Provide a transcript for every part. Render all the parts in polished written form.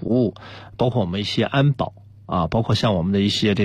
服务，包括我们一些安保啊，包括像我们的一些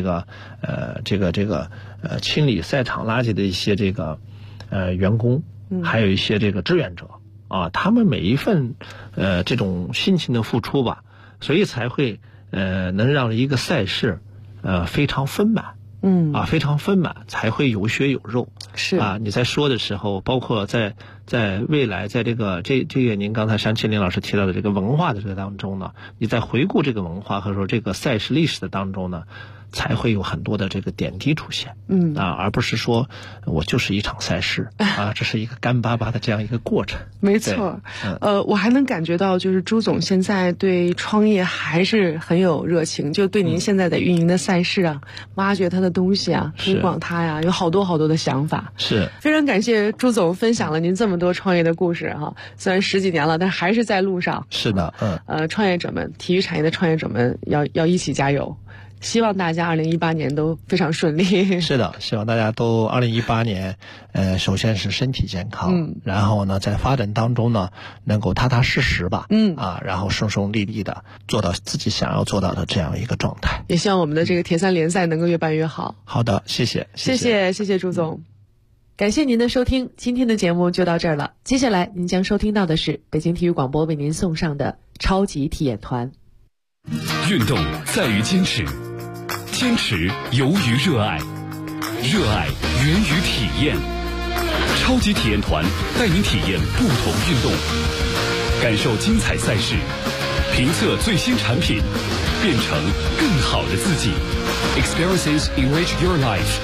清理赛场垃圾的一些员工，还有一些志愿者啊，他们每一份这种辛勤的付出吧，所以才会能让一个赛事非常丰满。非常丰满，才会有血有肉。 是啊，你在说的时候，包括在未来，在这个您刚才山庆林老师提到的这个文化的这个当中呢，你在回顾这个文化和说这个赛事历史的当中呢，才会有很多的这个点滴出现。而不是说我就是一场赛事啊，这是一个干巴巴的这样一个过程。 没错。我还能感觉到，就是朱总现在对创业还是很有热情，就对您现在的运营的赛事啊，挖掘他的东西啊，推广它呀，有好多好多的想法。 是非常感谢朱总分享了您这么多创业的故事哈，虽然10几年了，但还是在路上。 是的， 创业者们，体育产业的创业者们要一起加油。希望大家2018年都非常顺利。 是的，希望大家都2018年，首先是身体健康，然后呢，在发展当中呢，能够踏踏实实吧，然后顺顺利利的做到自己想要做到的这样一个状态。 也希望我们的这个铁三联赛能够越办越好。 好的，谢谢朱总。感谢您的收听，今天的节目就到这儿了。接下来您将收听到的是北京体育广播为您送上的超级体验团。 运动在于坚持，坚持由于热爱，热爱源于体验。超级体验团带您体验不同运动，感受精彩赛事，评测最新产品，变成更好的自己。Experiences enrich your life。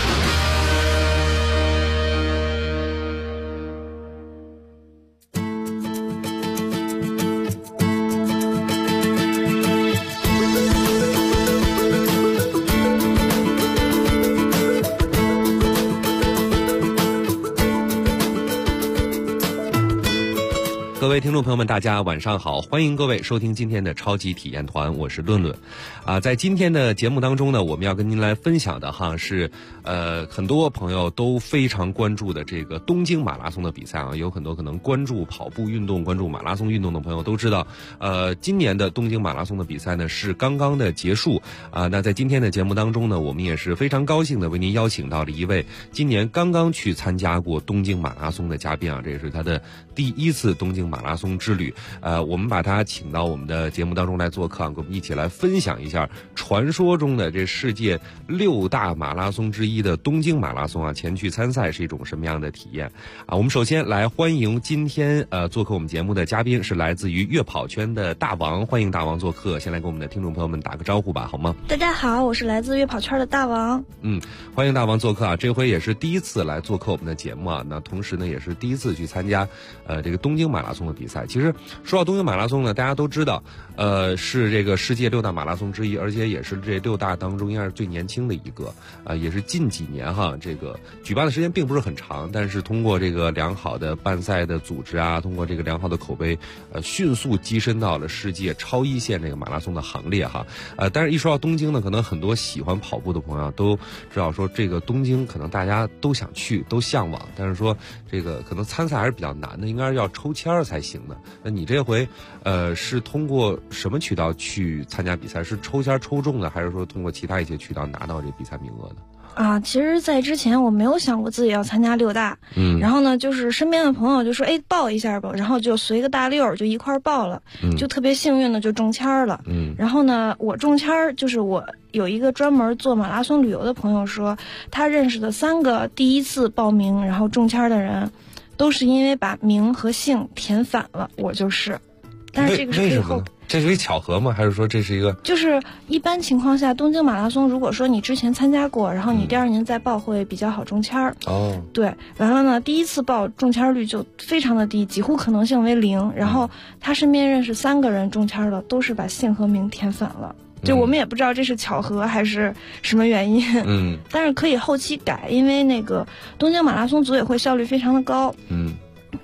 各位听众朋友们，大家晚上好，欢迎各位收听今天的超级体验团，我是论论。在今天的节目当中呢，我们要跟您来分享的是很多朋友都非常关注的这个东京马拉松的比赛啊。有很多可能关注跑步运动、关注马拉松运动的朋友都知道，今年的东京马拉松的比赛呢是刚刚的结束啊。那在今天的节目当中呢，我们也是非常高兴的为您邀请到了一位今年刚刚去参加过东京马拉松的嘉宾啊，这也是他的第一次东京马拉松之旅。我们把他请到我们的节目当中来做客，跟我们一起来分享一下传说中的这世界6大马拉松之一的东京马拉松啊，前去参赛是一种什么样的体验啊？我们首先来欢迎今天做客我们节目的嘉宾，是来自于悦跑圈的大王，欢迎大王做客。先来跟我们的听众朋友们打个招呼吧，好吗？ 大家好，我是来自悦跑圈的大王。 欢迎大王做客啊！这回也是第一次来做客我们的节目啊，那同时呢也是第一次去参加这个东京马拉松的比赛。其实说到东京马拉松呢，大家都知道是这个世界6大马拉松之一，而且也是这6大当中应该是最年轻的一个也是近几年这个举办的时间并不是很长，但是通过这个良好的办赛的组织啊，通过这个良好的口碑迅速跻身到了世界超一线这个马拉松的行列但是一说到东京呢，可能很多喜欢跑步的朋友都知道说这个东京可能大家都想去都向往，但是说这个可能参赛还是比较难的，应该是要抽签才行的。那你这回是通过什么渠道去参加比赛？是抽签抽中的，还是说通过其他一些渠道拿到这比赛名额的？ 其实在之前我没有想过自己要参加6大，然后呢就是身边的朋友就说报一下吧，然后就随个大溜就一块报了，就特别幸运的就中签了。然后呢我中签就是我有一个专门做马拉松旅游的朋友说，他认识的3个第一次报名然后中签的人都是因为把名和姓填反了，我就是。但是这个是背后这是一巧合吗？还是说这是一个？就是一般情况下，东京马拉松如果说你之前参加过，然后你第2年再报会比较好中签儿。对，完了呢，第一次报中签率就非常的低，几乎可能性为0。然后他身边认识3个人中签了，都是把姓和名填反了。就我们也不知道这是巧合还是什么原因。但是可以后期改，因为那个东京马拉松组委会效率非常的高。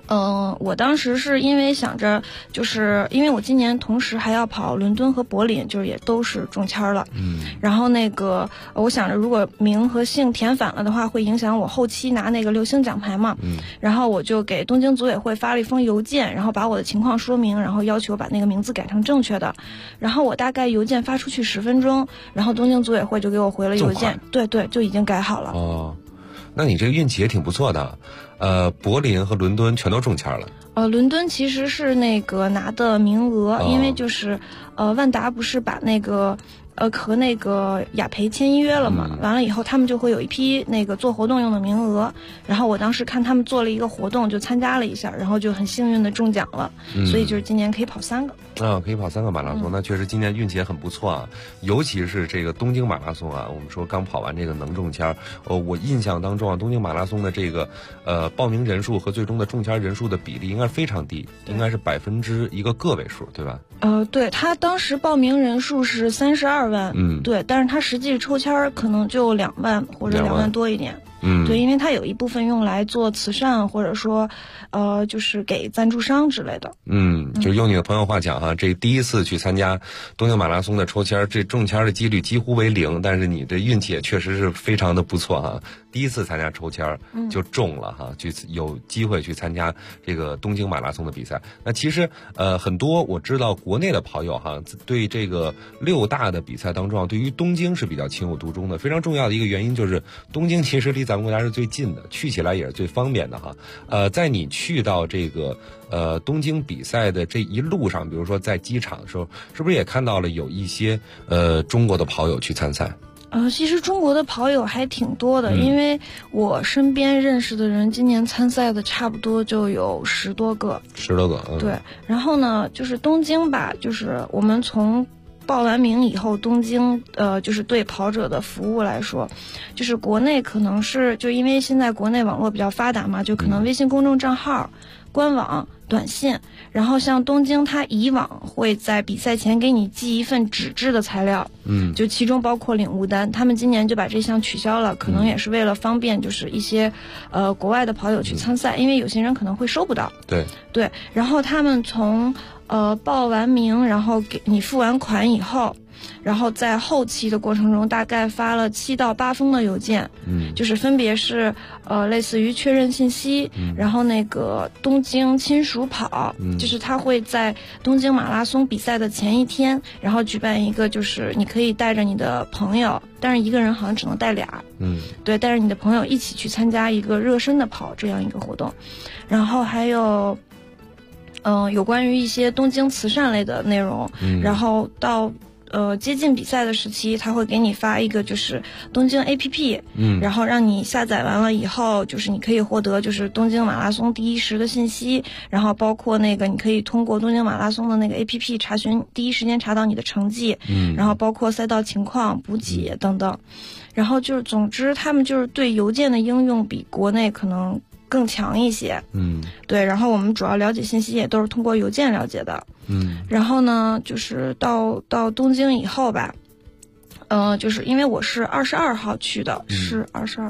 我当时是因为想着，就是因为我今年同时还要跑伦敦和柏林，就是也都是中签了。然后我想着如果名和姓填反了的话，会影响我后期拿那个6星奖牌嘛。然后我就给东京组委会发了一封邮件，然后把我的情况说明，然后要求把那个名字改成正确的。然后我大概邮件发出去10分钟，然后东京组委会就给我回了邮件，对，就已经改好了。 哦，那你这个运气也挺不错的。柏林和伦敦全都中签了。 伦敦其实是拿的名额，因为就是万达不是把和雅培签约了嘛，完了以后他们就会有一批做活动用的名额，然后我当时看他们做了一个活动，就参加了一下，然后就很幸运的中奖了，所以就是今年可以跑3个。 可以跑3个马拉松，那确实今年运气也很不错啊。尤其是这个东京马拉松啊，我们说刚跑完这个能中签，我印象当中啊，东京马拉松的这个报名人数和最终的中签人数的比例应该是非常低，应该是1%个位数，对吧？ 对，他当时报名人数是32万，对，但是他实际抽签可能就2万或者2万多一点。对，因为它有一部分用来做慈善，或者说，就是给赞助商之类的。 就是用你的朋友话讲哈，这第一次去参加东京马拉松的抽签，这中签的几率几乎为0，但是你的运气也确实是非常的不错哈。第一次参加抽签就中了哈，就有机会去参加这个东京马拉松的比赛。那其实很多我知道国内的跑友哈，对这个6大的比赛当中，对于东京是比较情有独钟的。非常重要的一个原因就是东京其实离咱们国家是最近的，去起来也是最方便的哈。在你去到这个东京比赛的这一路上，比如说在机场的时候，是不是也看到了有一些中国的跑友去参赛？ 其实中国的跑友还挺多的，因为我身边认识的人今年参赛的差不多就有10多个。10 多个， 对。然后呢，就是东京吧，就是我们从报完名以后，东京就是对跑者的服务来说，就是国内可能是就因为现在国内网络比较发达嘛，就可能微信公众账号、官网、短信，然后像东京，它以往会在比赛前给你寄一份纸质的材料，就其中包括领物单，他们今年就把这项取消了，可能也是为了方便就是一些国外的跑友去参赛，因为有些人可能会收不到。对，然后他们从报完名，然后给你付完款以后，然后在后期的过程中大概发了7到8封的邮件，就是分别是类似于确认信息，然后东京亲属跑，就是他会在东京马拉松比赛的前一天，然后举办一个就是你可以带着你的朋友，但是一个人好像只能带俩，对，带着你的朋友一起去参加一个热身的跑这样一个活动，然后还有有关于一些东京慈善类的内容，然后到接近比赛的时期，他会给你发一个就是东京 APP，然后让你下载完了以后，就是你可以获得就是东京马拉松第一时的信息，然后包括你可以通过东京马拉松的APP 查询，第一时间查到你的成绩，然后包括赛道情况、补给等等，然后就是总之他们就是对邮件的应用比国内可能更强一些，对，然后我们主要了解信息也都是通过邮件了解的，然后呢，就是到东京以后吧，就是因为我是22号去的，是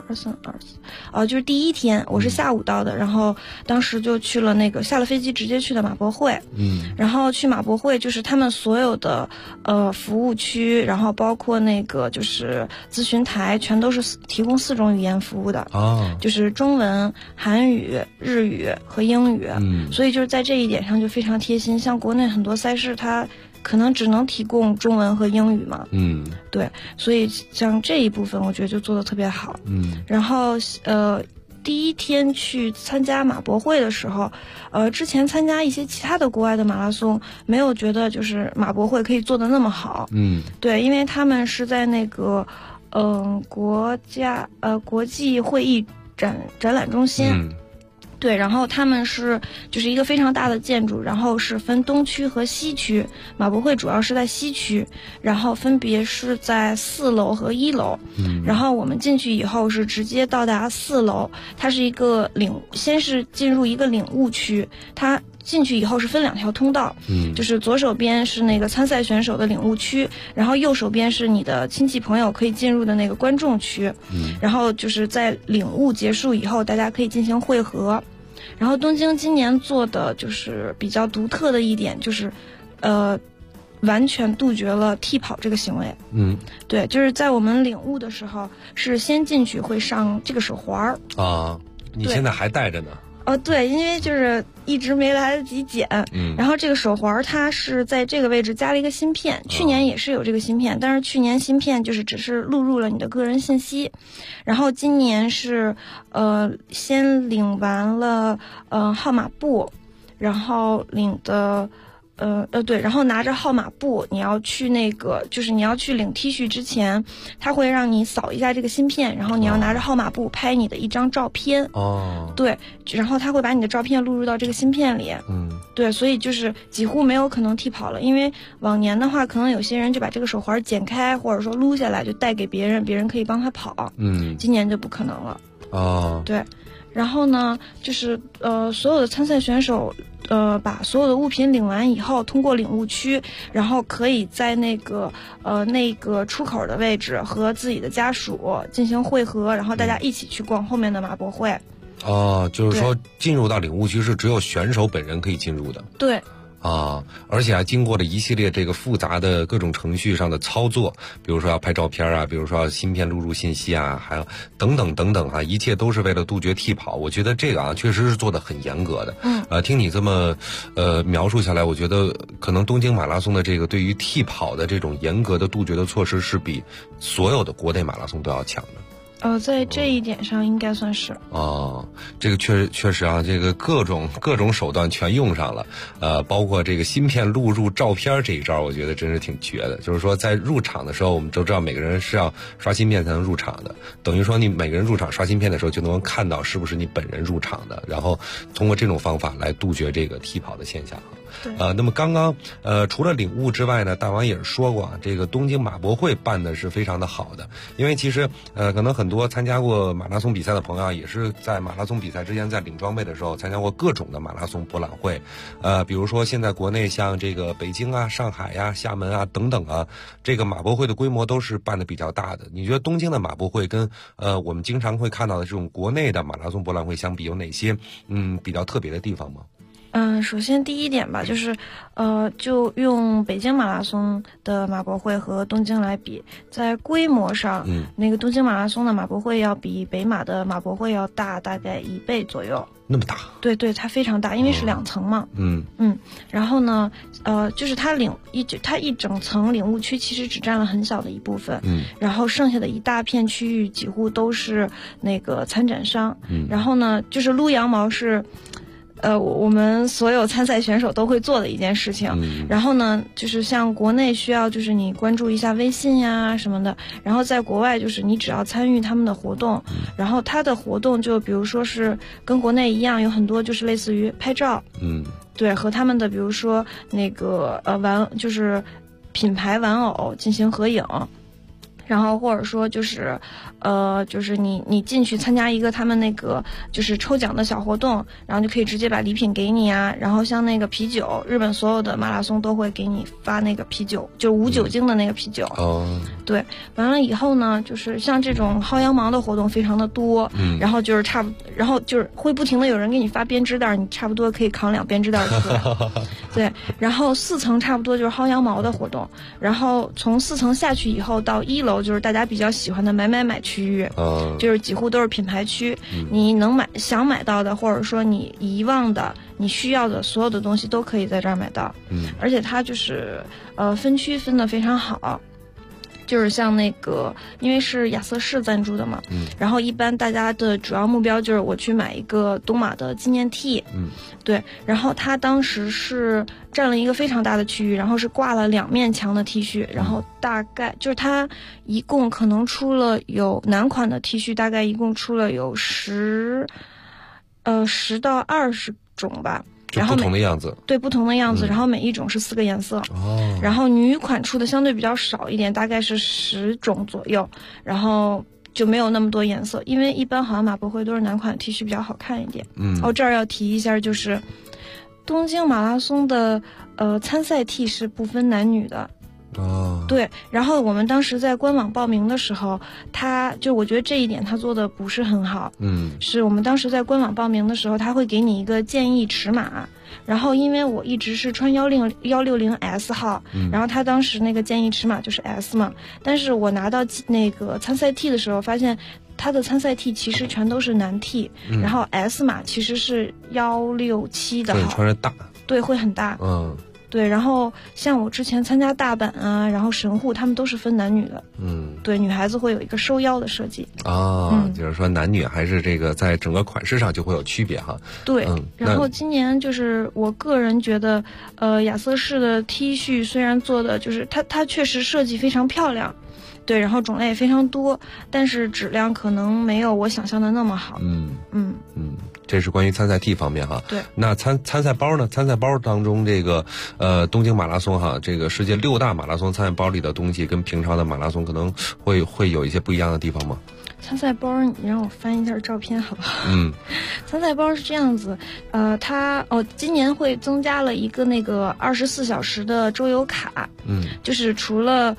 22、23、24，就是第一天我是下午到的，然后当时就去了下了飞机直接去的马博会，然后去马博会就是他们所有的服务区，然后包括就是咨询台，全都是提供4种语言服务的，就是中文、韩语、日语和英语，所以就是在这一点上就非常贴心，像国内很多赛事它可能只能提供中文和英语嘛，对，所以像这一部分我觉得就做得特别好，然后第一天去参加马博会的时候，之前参加一些其他的国外的马拉松，没有觉得就是马博会可以做得那么好，对，因为他们是在国际会议展览中心。对，然后他们是就是一个非常大的建筑，然后是分东区和西区，马博会主要是在西区，然后分别是在4楼和1楼，然后我们进去以后是直接到达4楼，它是一个先是进入一个领物区，它进去以后是分2条通道，就是左手边是参赛选手的领物区，然后右手边是你的亲戚朋友可以进入的观众区，然后就是在领物结束以后，大家可以进行汇合。 然后东京今年做的就是比较独特的一点就是，完全杜绝了替跑这个行为。对，就是在我们领悟的时候，是先进去会上这个手环啊。你现在还戴着呢？ 对，因为就是一直没来得及剪。然后这个手环它是在这个位置加了一个芯片，去年也是有这个芯片，但是去年芯片就是只是录入了你的个人信息，然后今年是先领完了号码布，然后领的。对，然后拿着号码布，你要去就是你要去领 T 恤之前，他会让你扫一下这个芯片，然后你要拿着号码布拍你的一张照片。对，然后他会把你的照片录入到这个芯片里。对，所以就是几乎没有可能替跑了，因为往年的话，可能有些人就把这个手环剪开，或者说撸下来就带给别人，别人可以帮他跑。今年就不可能了。对。然后呢，就是所有的参赛选手，把所有的物品领完以后，通过领物区，然后可以在那个出口的位置和自己的家属进行汇合，然后大家一起去逛后面的马博会。 就是说进入到领物区是只有选手本人可以进入的。 对。 而且还经过了一系列这个复杂的各种程序上的操作，比如说要拍照片啊，比如说要芯片录入信息啊，还有等等等等啊，一切都是为了杜绝替跑。我觉得这个确实是做得很严格的。听你这么描述下来，我觉得可能东京马拉松的这个对于替跑的这种严格的杜绝的措施是比所有的国内马拉松都要强的。 在这一点上应该算是。 这个确实啊，这个各种手段全用上了，包括这个芯片录入照片这一招，我觉得真是挺绝的。就是说在入场的时候，我们都知道每个人是要刷芯片才能入场的，等于说你每个人入场刷芯片的时候就能看到是不是你本人入场的，然后通过这种方法来杜绝这个替跑的现象。那么刚刚除了领悟之外呢，大王也是说过这个东京马博会办的是非常的好的，因为其实可能很多参加过马拉松比赛的朋友也是在马拉松比赛之前在领装备的时候参加过各种的马拉松博览会，比如说现在国内像这个北京啊、上海呀、厦门啊等等啊，这个马博会的规模都是办的比较大的。你觉得东京的马博会跟我们经常会看到的这种国内的马拉松博览会相比，有哪些比较特别的地方吗？ 首先第一点吧，就是就用北京马拉松的马博会和东京来比，在规模上，那个东京马拉松的马博会要比北马的马博会要大大概1倍左右。 那么大？ 对，它非常大，因为是2层嘛。然后呢，就是它一整层领物区其实只占了很小的一部分，然后剩下的一大片区域几乎都是那个参展商。然后呢，就是撸羊毛是。我们所有参赛选手都会做的一件事情。然后呢，就是像国内需要就是你关注一下微信呀什么的，然后在国外就是你只要参与他们的活动，然后他的活动就比如说是跟国内一样，有很多就是类似于拍照，对，和他们的比如说那个就是品牌玩偶进行合影。然后或者说就是就是你进去参加一个他们那个就是抽奖的小活动，然后就可以直接把礼品给你啊。然后像那个啤酒，日本所有的马拉松都会给你发那个啤酒，就无酒精的那个啤酒。对，完了以后呢，就是像这种薅羊毛的活动非常的多，然后就是然后就是会不停的有人给你发编织袋，你差不多可以扛2编织袋出来。对，然后4层差不多就是薅羊毛的活动，然后从4层下去以后到1楼。就是大家比较喜欢的买区域，就是几乎都是品牌区，你想买到的，或者说你遗忘的、你需要的所有的东西都可以在这儿买到。而且它就是分区分得非常好。就是像那个，因为是亚瑟士赞助的嘛，然后一般大家的主要目标就是我去买一个东马的纪念 T，对，然后他当时是占了一个非常大的区域，然后是挂了2面墙的 T 恤，然后大概就是他一共可能出了有男款的 T 恤，大概一共出了有10到20种吧。然后不同的样子， 对，不同的样子，然后每一种是4个颜色。然后女款出的相对比较少一点，大概是10种左右，然后就没有那么多颜色，因为一般好像马博会都是男款的 T 恤比较好看一点。这儿要提一下，就是东京马拉松的参赛 T 是不分男女的。 对，然后我们当时在官网报名的时候，我觉得这一点他做的不是很好。是我们当时在官网报名的时候，他会给你一个建议尺码。然后因为我一直是穿160S 号，然后他当时那个建议尺码就是 S 嘛，但是我拿到那个参赛 T 的时候，发现他的参赛 T 其实全都是男 T，然后 S 码其实是167的号， 对，穿着大， 对，会很大。对，然后像我之前参加大阪啊，然后神户，他们都是分男女的。对，女孩子会有一个收腰的设计。 就是说男女还是这个在整个款式上就会有区别哈。 对，然后今年就是我个人觉得，亚瑟士的 T 恤虽然做的就是它确实设计非常漂亮。对，然后种类也非常多，但是质量可能没有我想象的那么好。 这是关于参赛 T 方面哈。 对， 那参赛包呢？参赛包当中这个东京马拉松哈，这个世界6大马拉松参赛包里的东西跟平常的马拉松可能会有一些不一样的地方吗？ 参赛包，你让我翻一下照片好不好？参赛包是这样子，今年会增加了一个那个24小时的周游卡。就是除了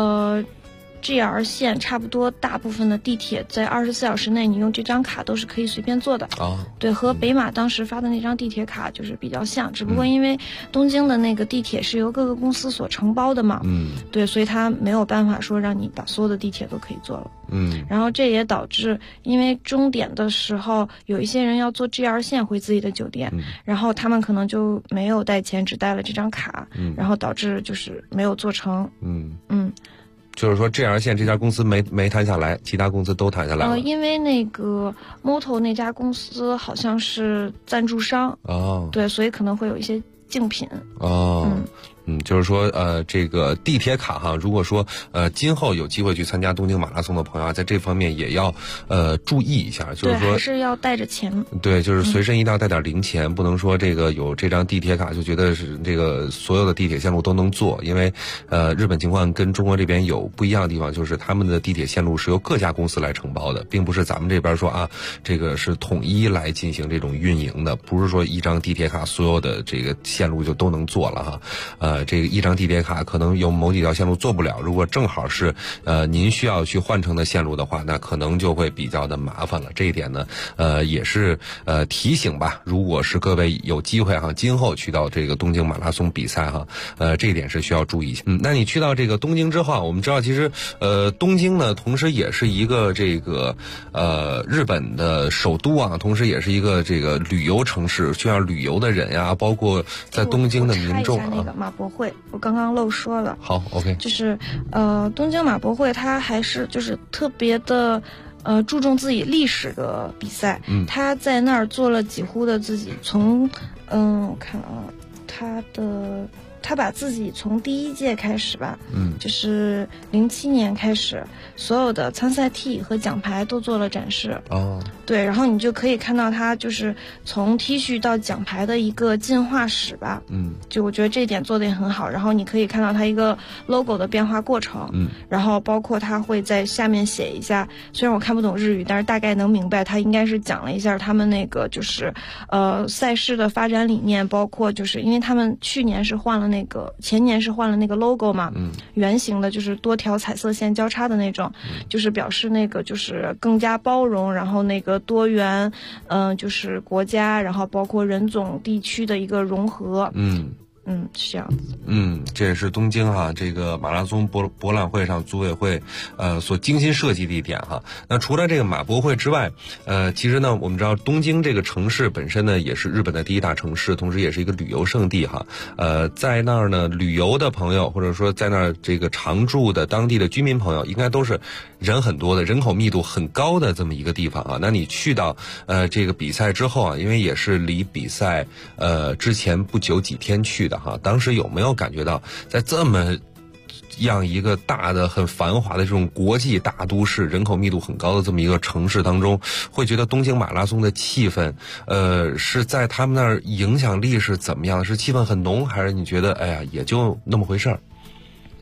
GR 线差不多大部分的地铁在24小时内，你用这张卡都是可以随便坐的。对，和北马当时发的那张地铁卡就是比较像，只不过因为东京的那个地铁是由各个公司所承包的嘛，对，所以它没有办法说让你把所有的地铁都可以坐了。然后这也导致，因为终点的时候有一些人要坐 GR 线回自己的酒店，然后他们可能就没有带钱，只带了这张卡，然后导致就是没有做成。 就是说GR线这家公司没谈下来，其他公司都谈下来了。 因为那个 Moto 那家公司好像是赞助商。对，所以可能会有一些竞品。就是说这个地铁卡哈，如果说今后有机会去参加东京马拉松的朋友啊，在这方面也要注意一下，就是说还是要带着钱。 对，就是随身一定要带点零钱，不能说这个有这张地铁卡就觉得是这个所有的地铁线路都能坐，因为日本情况跟中国这边有不一样的地方，就是他们的地铁线路是由各家公司来承包的，并不是咱们这边说啊这个是统一来进行这种运营的，不是说一张地铁卡所有的这个线路就都能坐了哈。这个一张地铁卡可能有某几条线路做不了，如果正好是您需要去换乘的线路的话，那可能就会比较的麻烦了。这一点呢也是提醒吧，如果是各位有机会哈，今后去到这个东京马拉松比赛哈，这一点是需要注意一下。那你去到这个东京之后，我们知道其实东京呢同时也是一个这个日本的首都啊，同时也是一个这个旅游城市，需要旅游的人呀，包括在东京的民众那个马博会我刚刚漏说了。 好 OK， 就是东京马博会它还是就是特别的注重自己历史的比赛。他在那儿做了几乎的自己从我看啊，他把自己从第一届开始吧，就是07年开始，所有的参赛 T 和奖牌都做了展示。对，然后你就可以看到他就是从 T 恤到奖牌的一个进化史吧。就我觉得这一点做得也很好。然后你可以看到他一个 logo 的变化过程。然后包括他会在下面写一下，虽然我看不懂日语，但是大概能明白，他应该是讲了一下他们那个就是赛事的发展理念，包括就是因为他们去年是换了前年是换了那个 logo 嘛，圆形的，就是多条彩色线交叉的那种，就是表示那个就是更加包容，然后那个多元，就是国家，然后包括人种地区的一个融合。是这样子。 这也是东京哈这个马拉松博览会上组委会所精心设计的一点哈。那除了这个马博会之外，其实呢我们知道东京这个城市本身呢也是日本的第一大城市，同时也是一个旅游胜地哈。在那儿呢旅游的朋友或者说在那儿这个常住的当地的居民朋友，应该都是人很多的，人口密度很高的这么一个地方啊。那你去到这个比赛之后啊，因为也是离比赛之前不久几天去的哈，当时有没有感觉到在这么样一个大的很繁华的这种国际大都市，人口密度很高的这么一个城市当中，会觉得东京马拉松的气氛是在他们那儿影响力是怎么样？是气氛很浓，还是你觉得哎呀也就那么回事儿？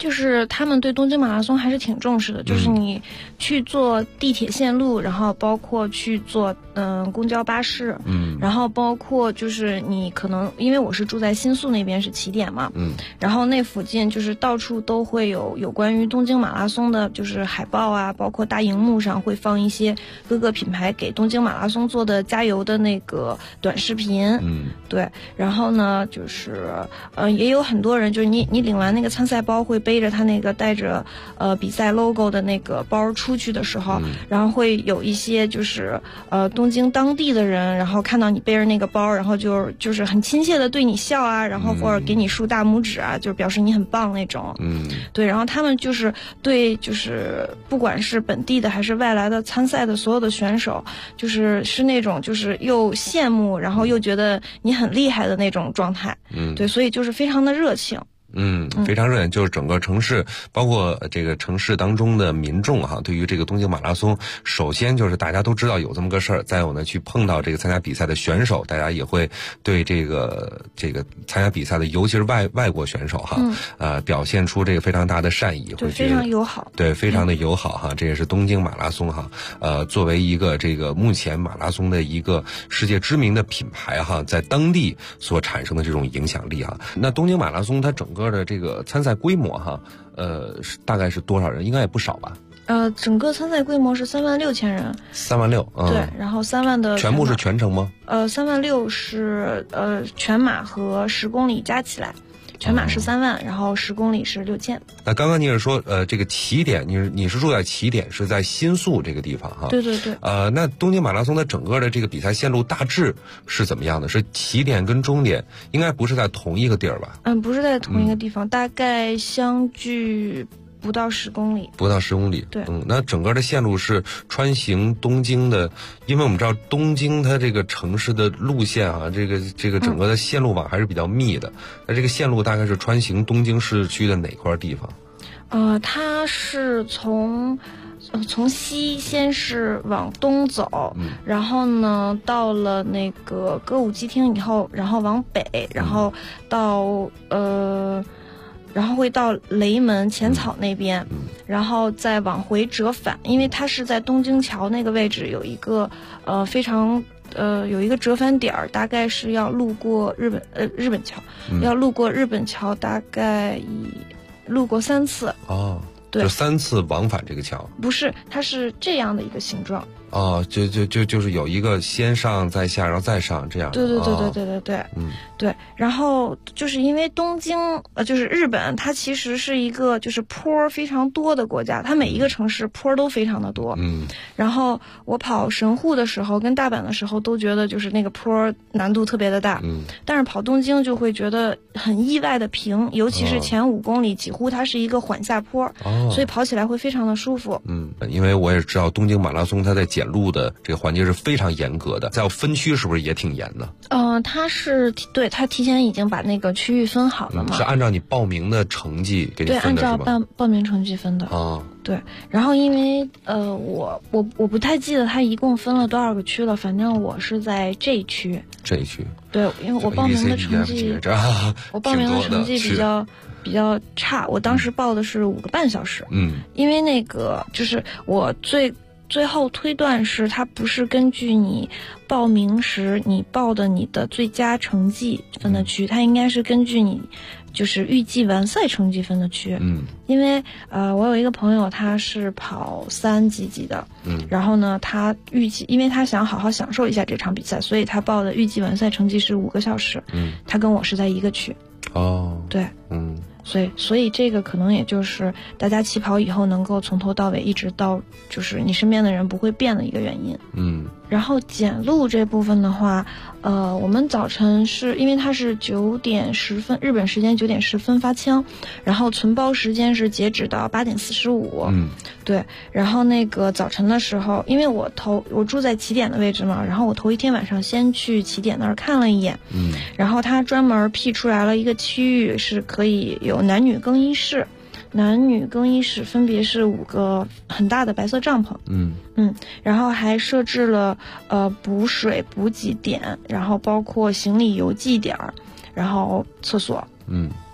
就是他们对东京马拉松还是挺重视的，就是你去坐地铁线路，然后包括去坐公交巴士，然后包括就是你可能因为我是住在新宿那边是起点嘛，然后那附近就是到处都会有关于东京马拉松的，就是海报啊，包括大荧幕上会放一些各个品牌给东京马拉松做的加油的那个短视频，对，然后呢就是也有很多人就是你领完那个参赛包会背着他那个带着比赛 logo 的那个包出去的时候，然后会有一些就是东京当地的人，然后看到你背着那个包，然后就是很亲切的对你笑啊，然后或者给你竖大拇指啊，就是表示你很棒那种。对，然后他们就是对就是不管是本地的还是外来的参赛的所有的选手，就是那种就是又羡慕，然后又觉得你很厉害的那种状态。对，所以就是非常的热情。 非常热情，就是整个城市，包括这个城市当中的民众哈，对于这个东京马拉松，首先就是大家都知道有这么个事儿，再有呢，去碰到这个参加比赛的选手，大家也会对这个参加比赛的，尤其是外国选手哈，表现出这个非常大的善意， 对，非常友好， 对，非常的友好哈，这也是东京马拉松哈，作为一个这个目前马拉松的一个世界知名的品牌哈，在当地所产生的这种影响力哈。那东京马拉松它整个的这个参赛规模哈，大概是多少人？应该也不少吧？ 整个参赛规模是36000人。 36000， 对，然后3万的全部是全程吗 ？36000是全马和10公里加起来。全马是3万，然后10公里是6000。 那刚刚你是说，这个起点，你是住在起点，是在新宿这个地方哈？ 对对对。 那东京马拉松的整个的这个比赛线路大致是怎么样的？是起点跟终点应该不是在同一个地儿吧？ 不是在同一个地方，大概相距不到10公里。 不到10公里。 对。 那整个的线路是穿行东京的，因为我们知道东京它这个城市的路线啊，这个整个的线路网还是比较密的。那这个线路大概是穿行东京市区的哪块地方？ 它是从西先是往东走，然后呢到了那个歌舞伎町以后，然后往北，然后到然后会到雷门浅草那边，然后再往回折返，因为它是在东京桥那个位置有一个非常有一个折返点儿，大概是要路过日本桥，要路过日本桥，大概路过3次。哦，对， 就3次往返这个桥。 不是，它是这样的一个形状。 哦，就是有一个先上再下，然后再上这样。 对，对。然后就是因为东京就是日本，它其实是一个就是坡非常多的国家，它每一个城市坡都非常的多。然后我跑神户的时候跟大阪的时候都觉得就是那个坡难度特别的大。但是跑东京就会觉得很意外的平，尤其是前5公里几乎它是一个缓下坡，所以跑起来会非常的舒服。 因为我也知道东京马拉松它在检路的这个环节是非常严格的，在分区是不是也挺严的？ 它是对，它提前已经把那个区域分好了嘛？ 是按照你报名的成绩给你分的是吗？ 对，按照报名成绩分的。对。然后因为我不太记得它一共分了多少个区了，反正我是在这一区。 这一区。 对，因为我报名的成绩，我报名的成绩比较差，我当时报的是5个半小时。因为那个就是我最后推断是它不是根据你报名时你报的你的最佳成绩分的区，它应该是根据你就是预计完赛成绩分的区。因为我有一个朋友他是跑3级的，然后呢他预计因为他想好好享受一下这场比赛，所以他报的预计完赛成绩是5个小时。他跟我是在一个区。对。所以这个可能也就是大家起跑以后能够从头到尾一直到就是你身边的人不会变的一个原因。然后检录这部分的话，我们早晨是因为它是9点10分，日本时间9点10分发枪，然后存包时间是截止到8点45。对，然后那个早晨的时候，因为我住在起点的位置嘛，然后我头一天晚上先去起点那儿看了一眼。然后他专门辟出来了一个区域是可以有男女更衣室。男女更衣室分别是5个很大的白色帐篷。然后还设置了补水补给点，然后包括行李邮寄点，然后厕所。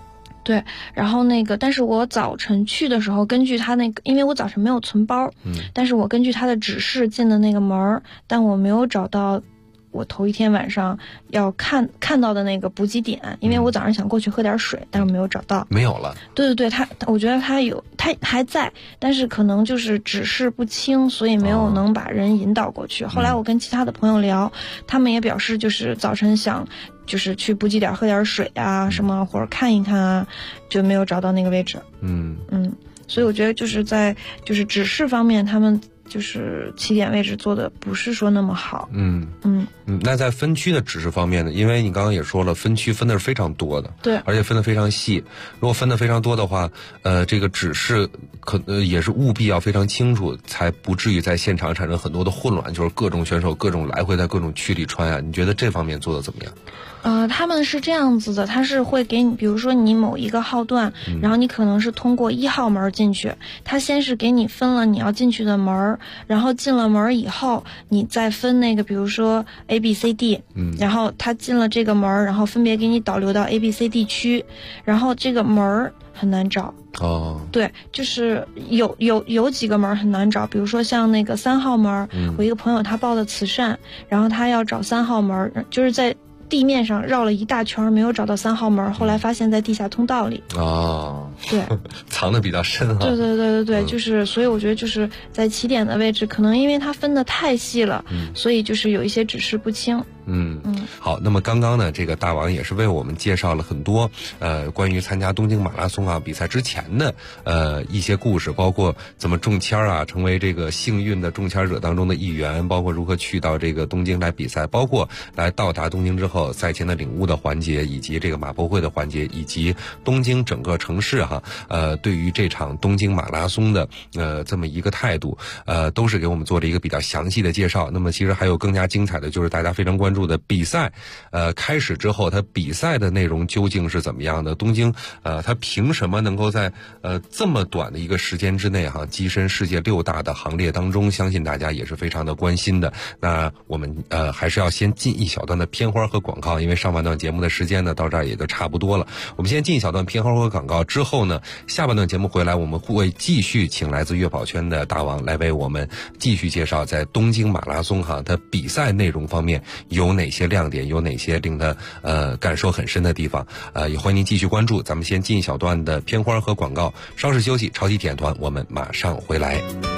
对，然后但是我早晨去的时候，根据他因为我早晨没有存包，但是我根据他的指示进的那个门，但我没有找到我头一天晚上要看到的那个补给点，因为我早上想过去喝点水，但是没有找到， 没有了。 对，我觉得他还在，但是可能就是指示不清，所以没有能把人引导过去。后来我跟其他的朋友聊，他们也表示就是早晨想就是去补给点喝点水啊什么，或者看一看啊，就没有找到那个位置。所以我觉得就是在指示方面，他们就是起点位置做的不是说那么好。 那在分区的指示方面呢？因为你刚刚也说了，分区分的是非常多的， 对， 而且分的非常细。如果分的非常多的话，这个指示也是务必要非常清楚，才不至于在现场产生很多的混乱，就是各种选手各种来回在各种区里穿啊。你觉得这方面做的怎么样？ 他们是这样子的，他是会给你，比如说你某一个号段，然后你可能是通过1号门进去，他先是给你分了你要进去的门，然后进了门以后，你再分那个，比如说 A、B、C、D，然后他进了这个门，然后分别给你导流到 A、B、C、D 区，然后这个门很难找。对，就是有几个门很难找，比如说像那个3号门，我一个朋友他报的慈善，然后他要找3号门，就是在地面上绕了一大圈，没有找到3号门，后来发现在地下通道里。对， 藏得比较深哈。 对，就是所以我觉得就是在起点的位置，可能因为它分得太细了，所以就是有一些指示不清。 好，那么刚刚呢，这个大王也是为我们介绍了很多关于参加东京马拉松比赛之前的一些故事，包括怎么中签啊，成为这个幸运的中签者当中的一员，包括如何去到这个东京来比赛，包括来到达东京之后赛前的领悟的环节，以及这个马博会的环节，以及东京整个城市对于这场东京马拉松的这么一个态度，都是给我们做了一个比较详细的介绍。那么其实还有更加精彩的就是大家非常关注的比赛，开始之后它比赛的内容究竟是怎么样的？东京它凭什么能够在这么短的一个时间之内跻身世界6大的行列当中？相信大家也是非常的关心的。那我们还是要先进一小段的片花和广告，因为上半段节目的时间呢到这儿也就差不多了。我们先进一小段片花和广告，之后呢下半段节目回来，我们会继续请来自悦跑圈的大王来为我们继续介绍在东京马拉松它比赛内容方面有哪些亮点，有哪些令他感受很深的地方。也欢迎您继续关注。咱们先进一小段的片花和广告，稍事休息，超级体验团我们马上回来。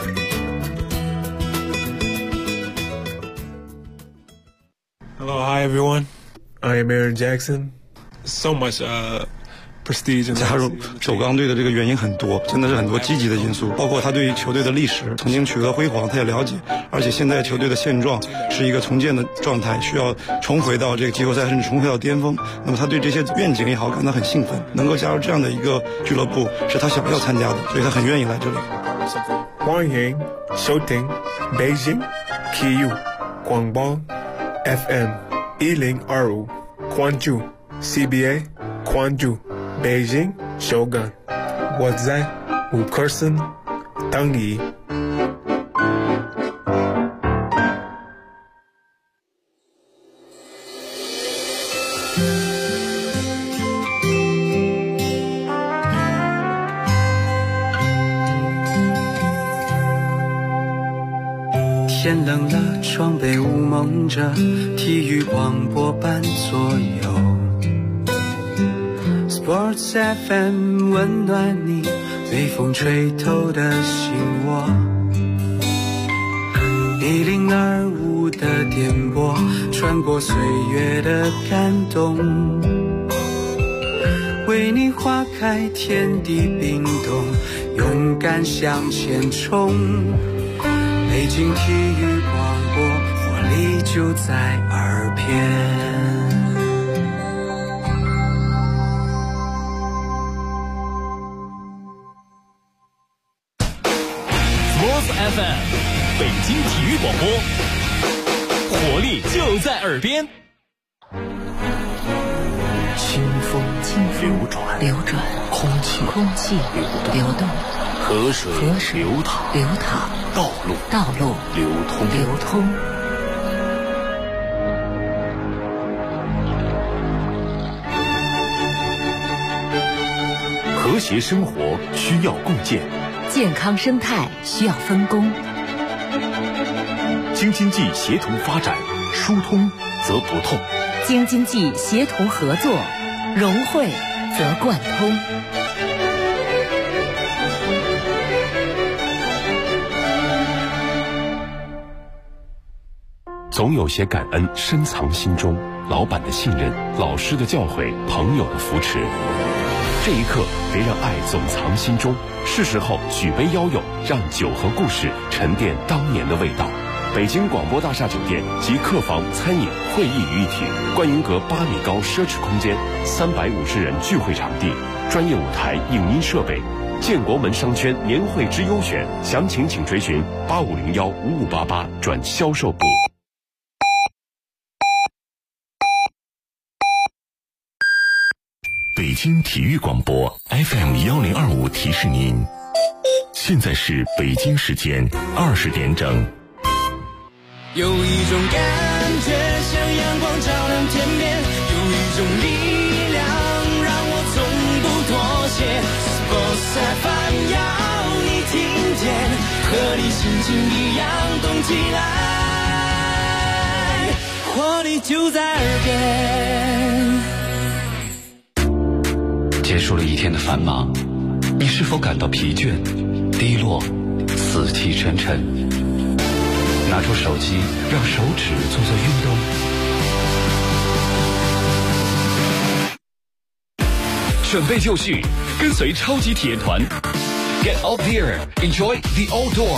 Hello, hi everyone. I am Aaron Jackson. So much prestige. 加入首钢队的这个原因很多，真的是很多积极的因素，包括他对于球队的历史曾经取得辉煌他也了解，而且现在球队的现状是一个重建的状态，需要重回到这个季后赛甚至重回到巅峰。那么他对这些愿景也好感到很兴奋，能够加入这样的一个俱乐部是他想要参加的，所以他很愿意来这里。 欢迎收听北京体育广播 FM 1025，关注 CBA， 关注北京首钢，我在吴克森等你。 天冷了，窗被雾蒙着，体育广播伴左右。Sports FM 温暖你，被风吹透的心窝。1025的电波，穿过岁月的感动，为你划开天地冰冻，勇敢向前冲。北京体育广播，活力就在耳边。 Sports FM， 北京体育广播，活力就在耳边。 清风流转，空气流动，河水流淌，道路流通。 谐生活需要共建， 健康生态需要分工。 京津冀协同发展，疏通则不痛； 京津冀协同合作，融汇则贯通。 总有些感恩深藏心中，老板的信任，老师的教诲，朋友的扶持。这一刻，别让爱总藏心中，是时候举杯邀友，让酒和故事沉淀当年的味道。北京广播大厦酒店集客房、餐饮、会议于一体，观云阁8米高奢侈空间，350人聚会场地，专业舞台、影音设备。建国门商圈年会之优选，详情请追询85015588转销售部。北京体育广播 FM1025提示您，现在是北京时间20点整。 有一种感觉像阳光照亮天边，有一种力量让我从不妥协。Sports FM 要你听见，和你心情一样动起来，活力就在耳边。 结束了一天的繁忙，你是否感到疲倦、低落、死气沉沉？拿出手机，让手指做做运动。准备就绪，跟随超级体验团 ，Get out there, enjoy the outdoor。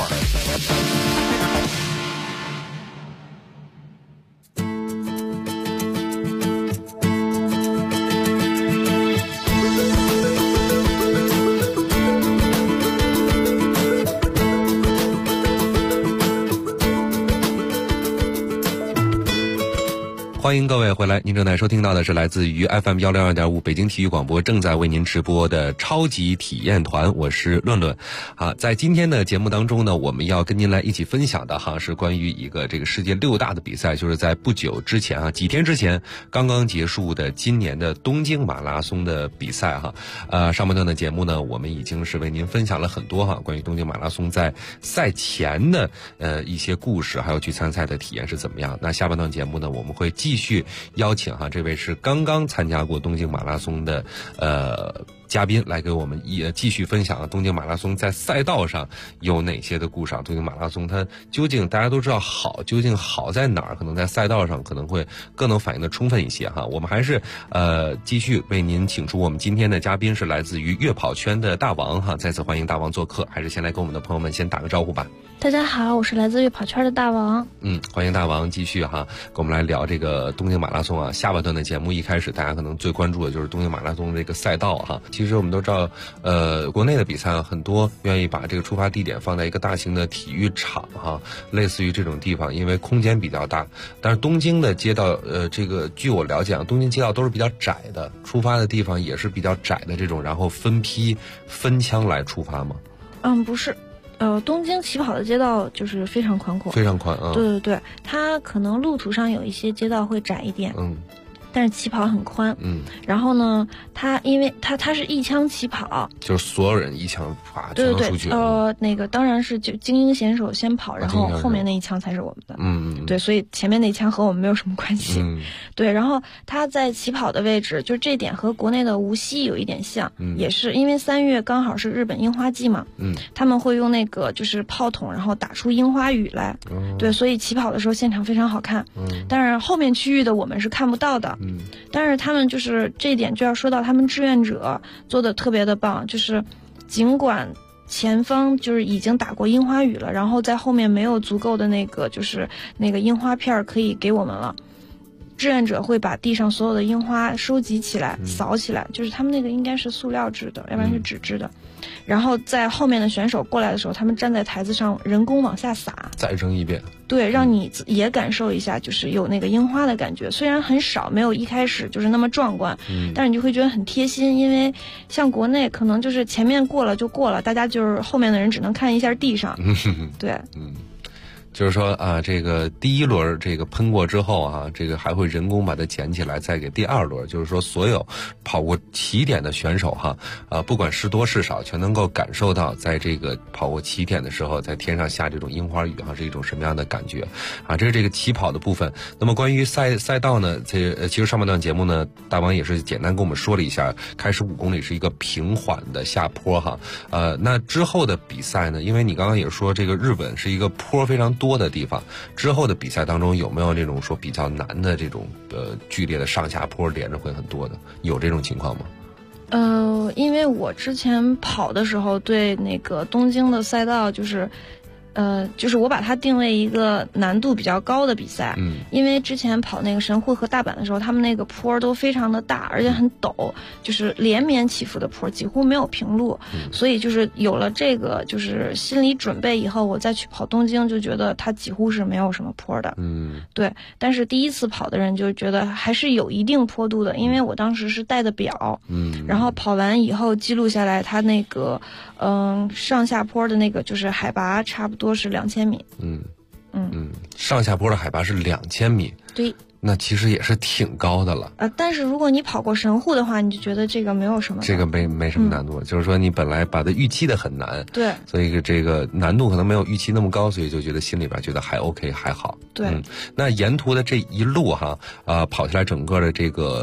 欢迎各位回来，您正在收听到的是来自于 FM162.5 北京体育广播正在为您直播的超级体验团，我是论论。在今天的节目当中呢，我们要跟您来一起分享的是关于一个这个世界6大的比赛，就是在不久之前几天之前刚刚结束的今年的东京马拉松的比赛上半段的节目呢，我们已经是为您分享了很多关于东京马拉松在赛前的一些故事，还有去参赛的体验是怎么样。那下半段节目呢，我们会继续邀请这位是刚刚参加过东京马拉松的嘉宾来给我们继续分享东京马拉松在赛道上有哪些的故事。东京马拉松它究竟大家都知道好，究竟好在哪儿？可能在赛道上可能会更能反映的充分一些我们还是继续为您请出我们今天的嘉宾，是来自于悦跑圈的大王再次欢迎大王做客。还是先来跟我们的朋友们先打个招呼吧。 大家好，我是来自悦跑圈的大王。 欢迎大王继续跟我们来聊这个东京马拉松下半段的节目一开始大家可能最关注的就是东京马拉松这个赛道其实我们都知道国内的比赛很多愿意把这个出发地点放在一个大型的体育场类似于这种地方，因为空间比较大。但是东京的街道这个据我了解东京街道都是比较窄的，出发的地方也是比较窄的这种，然后分批分腔来出发吗？ 不是。东京起跑的街道就是非常宽阔， 非常宽对对对，它可能路途上有一些街道会窄一点，但是起跑很宽，然后呢，它因为它是一枪起跑， 就是所有人一枪啪对对出去， 那个当然是就精英选手先跑，然后后面那一枪才是我们的，对，所以前面那一枪和我们没有什么关系，对，然后它在起跑的位置，就这点和国内的无锡有一点像，也是因为3月刚好是日本樱花季嘛，他们会用那个就是炮筒，然后打出樱花雨来，对，所以起跑的时候现场非常好看，但是后面区域的我们是看不到的。但是他们就是这一点就要说到他们志愿者做的特别的棒，就是尽管前方就是已经打过樱花雨了，然后在后面没有足够的那个就是那个樱花片可以给我们了，志愿者会把地上所有的樱花收集起来扫起来，就是他们那个应该是塑料制的，要不然是纸质的，然后在后面的选手过来的时候，他们站在台子上人工往下撒， 再扔一遍， 对，让你也感受一下就是有那个樱花的感觉，虽然很少，没有一开始就是那么壮观，但是你就会觉得很贴心，因为像国内可能就是前面过了就过了，大家就是后面的人只能看一下地上，对。 就是说啊，这个第一轮这个喷过之后啊，这个还会人工把它捡起来，再给第二轮。就是说，所有跑过起点的选手哈，不管是多是少，全能够感受到在这个跑过起点的时候，在天上下这种樱花雨哈，是一种什么样的感觉啊？这是这个起跑的部分。那么关于赛道呢，其实上半段节目呢，大王也是简单跟我们说了一下，开始5公里是一个平缓的下坡哈。那之后的比赛呢，因为你刚刚也说这个日本是一个坡非常多的地方，之后的比赛当中有没有这种说比较难的这种剧烈的上下坡连着会很多的，有这种情况吗？ 因为我之前跑的时候对那个东京的赛道就是我把它定位一个难度比较高的比赛，因为之前跑那个神户和大阪的时候，他们那个坡都非常的大，而且很陡，就是连绵起伏的坡，几乎没有平路，所以就是有了这个就是心理准备以后，我再去跑东京就觉得它几乎是没有什么坡的，对。但是第一次跑的人就觉得还是有一定坡度的，因为我当时是带的表，然后跑完以后记录下来，它那个上下坡的那个就是海拔差不多是2000米， 上下坡的海拔是2000米， 对， 那其实也是挺高的了。 但是如果你跑过神户的话，你就觉得这个没有什么， 这个没什么难度，就是说你本来把它预期的很难， 对， 所以这个难度可能没有预期那么高，所以就觉得心里边觉得还 OK 还好。 对， 那沿途的这一路哈，跑下来整个的这个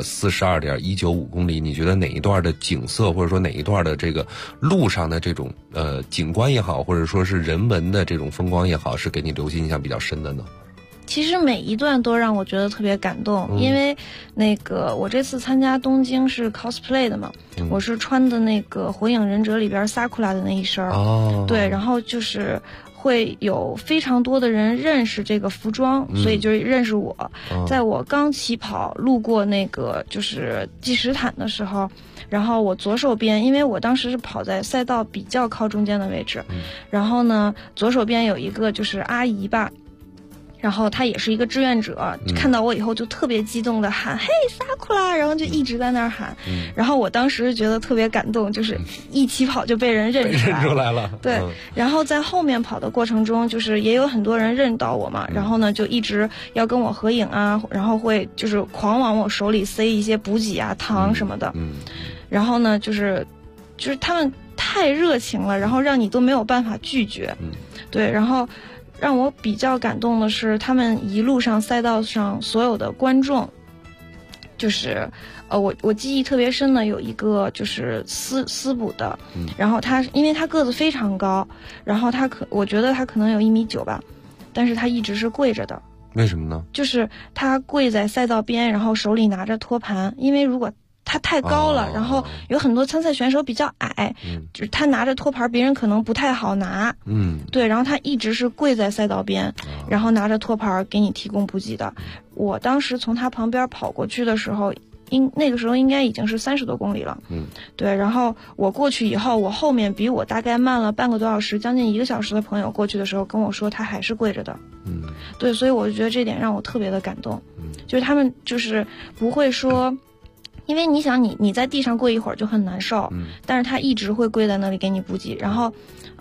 42.195公里，你觉得哪一段的景色或者说哪一段的这个路上的这种景观也好，或者说是人文的这种风光也好，是给你留下印象比较深的呢？ 其实每一段都让我觉得特别感动，因为那个我这次参加东京是 cosplay 的嘛，我是穿的那个火影忍者里边Sakura的那一身对，然后就是会有非常多的人认识这个服装，所以就认识我。在我刚起跑路过那个就是计时毯的时候，然后我左手边，因为我当时是跑在赛道比较靠中间的位置，然后呢左手边有一个就是阿姨吧，然后他也是一个志愿者，看到我以后就特别激动的喊嘿Sakura，然后就一直在那儿喊，然后我当时觉得特别感动，就是一起跑就被人认出来了，对，然后在后面跑的过程中，就是也有很多人认到我嘛，然后呢就一直要跟我合影啊，然后会就是狂往我手里塞一些补给啊糖什么的，然后呢就是他们太热情了，然后让你都没有办法拒绝，对，然后让我比较感动的是，他们一路上赛道上所有的观众，就是我记忆特别深的有一个就是私补的，然后因为他个子非常高，然后我觉得他可能有1.9米吧，但是他一直是跪着的。 为什么呢？ 就是他跪在赛道边，然后手里拿着托盘，因为如果他太高了，然后有很多参赛选手比较矮，就是他拿着托盘，别人可能不太好拿。对，然后他一直是跪在赛道边，然后拿着托盘给你提供补给的。我当时从他旁边跑过去的时候，那个时候应该已经是30多公里了。对，然后我过去以后，我后面比我大概慢了半个多小时，将近1个小时的朋友过去的时候跟我说，他还是跪着的。对，所以我就觉得这点让我特别的感动。就是他们就是不会说。因为你想你在地上跪一会儿就很难受，但是他一直会跪在那里给你补给，然后，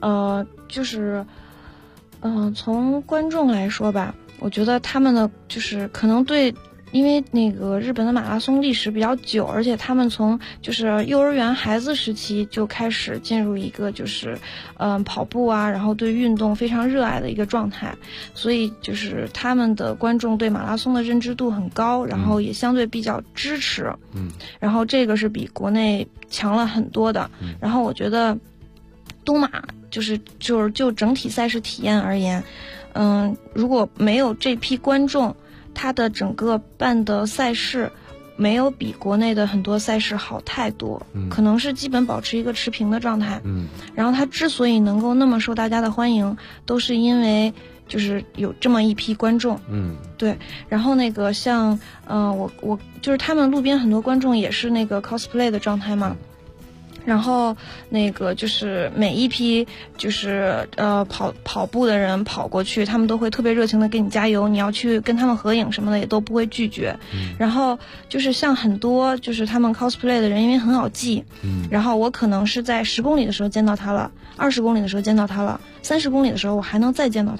从观众来说吧，我觉得他们的就是可能对，因为那个日本的马拉松历史比较久，而且他们从就是幼儿园孩子时期就开始进入一个就是跑步啊，然后对运动非常热爱的一个状态，所以就是他们的观众对马拉松的认知度很高，然后也相对比较支持，然后这个是比国内强了很多的。然后我觉得东马就整体赛事体验而言，如果没有这批观众，它的整个办的赛事没有比国内的很多赛事好太多，可能是基本保持一个持平的状态。然后它之所以能够那么受大家的欢迎，都是因为就是有这么一批观众。对。然后那个像我就是他们路边很多观众也是那个 cosplay 的状态嘛。然后那个就是每一批就是跑步的人跑过去，他们都会特别热情的给你加油，你要去跟他们合影什么的也都不会拒绝。然后就是像很多就是他们 cosplay 的人，因为很好记，然后我可能是在10公里的时候见到他了，20公里的时候见到他了，30公里的时候我还能再见到他。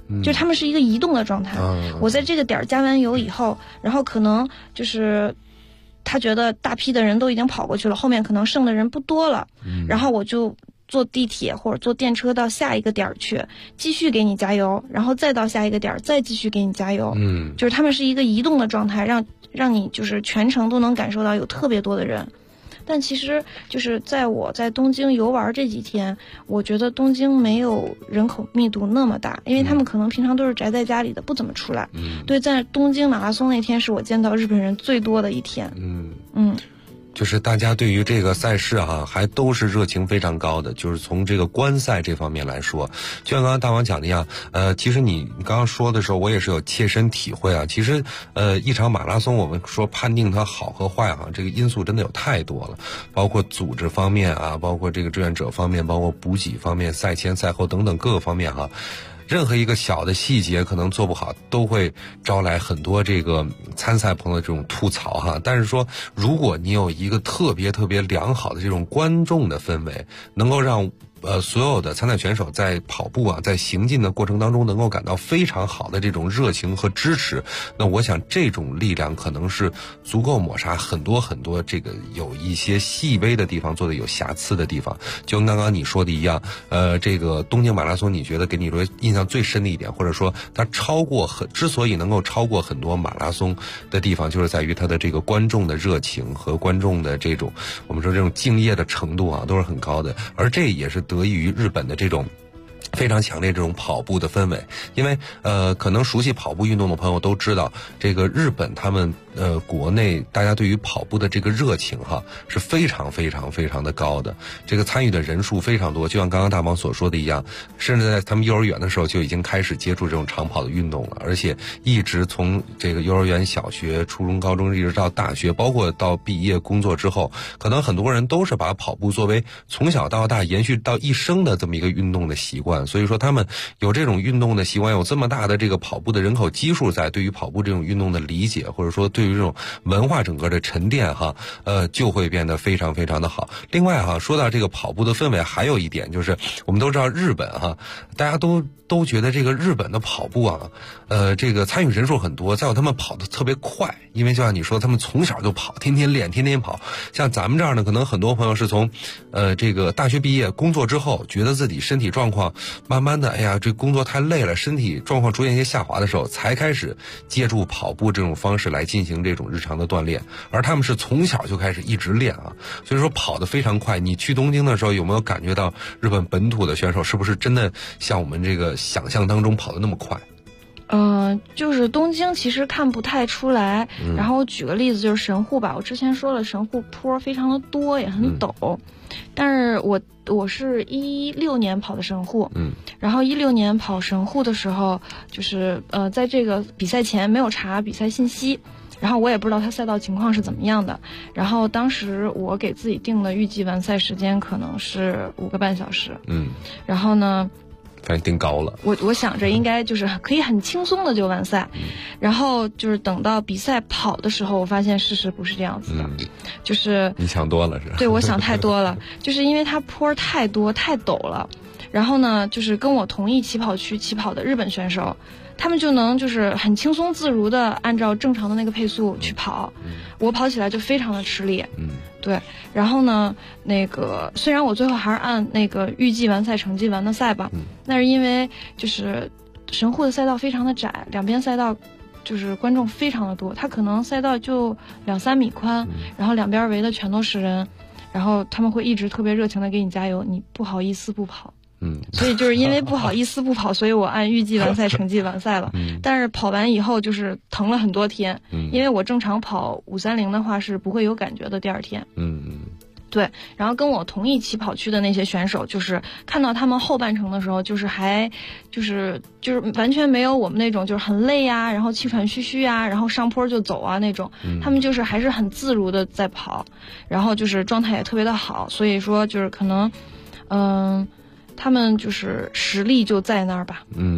就是他们是一个移动的状态。我在这个点加完油以后，然后可能就是他觉得大批的人都已经跑过去了，后面可能剩的人不多了，然后我就坐地铁或者坐电车到下一个点去，继续给你加油，然后再到下一个点再继续给你加油。就是他们是一个移动的状态，让你就是全程都能感受到有特别多的人。但其实就是在我在东京游玩这几天，我觉得东京没有人口密度那么大，因为他们可能平常都是宅在家里的，不怎么出来。对，在东京马拉松那天是我见到日本人最多的一天。 就是大家对于这个赛事还都是热情非常高的。就是从这个观赛这方面来说，就像刚刚大王讲的一样，其实你刚刚说的时候，我也是有切身体会啊。其实一场马拉松，我们说判定它好和坏这个因素真的有太多了，包括组织方面包括这个志愿者方面，包括补给方面，赛前赛后等等各个方面任何一个小的细节可能做不好，都会招来很多这个参赛朋友的这种吐槽但是说，如果你有一个特别特别良好的这种观众的氛围，能够让所有的参赛选手在跑步在行进的过程当中能够感到非常好的这种热情和支持，那我想这种力量可能是足够抹杀很多很多这个有一些细微的地方做的有瑕疵的地方。就跟刚刚你说的一样，这个东京马拉松，你觉得给你印象最深的一点，或者说它之所以能够超过很多马拉松的地方，就是在于它的这个观众的热情和观众的这种我们说这种敬业的程度都是很高的，而这也是得益于日本的这种非常强烈这种跑步的氛围。因为可能熟悉跑步运动的朋友都知道，这个日本他们国内大家对于跑步的这个热情是非常非常非常的高的，这个参与的人数非常多。就像刚刚大王所说的一样，甚至在他们幼儿园的时候就已经开始接触这种长跑的运动了，而且一直从这个幼儿园、小学、初中、高中一直到大学，包括到毕业工作之后，可能很多人都是把跑步作为从小到大延续到一生的这么一个运动的习惯。所以说他们有这种运动的习惯，有这么大的这个跑步的人口基数在，对于跑步这种运动的理解，或者说对于这种文化整个的沉淀就会变得非常非常的好。另外说到这个跑步的氛围，还有一点就是我们都知道日本大家都觉得这个日本的跑步这个参与人数很多，再有他们跑得特别快，因为就像你说他们从小就跑，天天练，天天跑。像咱们这儿呢，可能很多朋友是从这个大学毕业工作之后，觉得自己身体状况慢慢的这工作太累了，身体状况出现一些下滑的时候，才开始借助跑步这种方式来进行这种日常的锻炼。而他们是从小就开始一直练所以说跑得非常快。你去东京的时候有没有感觉到日本本土的选手是不是真的像我们这个想象当中跑得那么快？ 就是东京其实看不太出来。然后我举个例子，就是神户吧，我之前说了，神户坡非常的多，也很陡。但是我是16年跑的神户，然后16年跑神户的时候，就是在这个比赛前没有查比赛信息，然后我也不知道他赛道情况是怎么样的。然后当时我给自己定的预计完赛时间可能是5个半小时。然后呢， 反正定高了。 我想着应该就是可以很轻松的就完赛，然后就是等到比赛跑的时候，我发现事实不是这样子的，就是你想多了是吧？ 对，我想太多了，就是因为它坡太多太陡了。然后呢，就是跟我同一起跑区起跑的日本选手，他们就能就是很轻松自如的按照正常的那个配速去跑，我跑起来就非常的吃力。对，然后呢，那个虽然我最后还是按那个预计完赛成绩完的赛吧，那是因为就是神户的赛道非常的窄，两边赛道就是观众非常的多，它可能赛道就2-3米宽，然后两边围的全都是人，然后他们会一直特别热情的给你加油，你不好意思不跑。所以就是因为不好意思不跑，所以我按预计完赛成绩完赛了。但是跑完以后就是疼了很多天，因为我正常跑530的话是不会有感觉的，第二天。对，然后跟我同一起跑区的那些选手，就是看到他们后半程的时候，就是还就是完全没有我们那种就是很累啊，然后气喘吁吁啊，然后上坡就走啊那种，他们就是还是很自如的在跑，然后就是状态也特别的好，所以说就是可能他们就是实力就在那儿吧。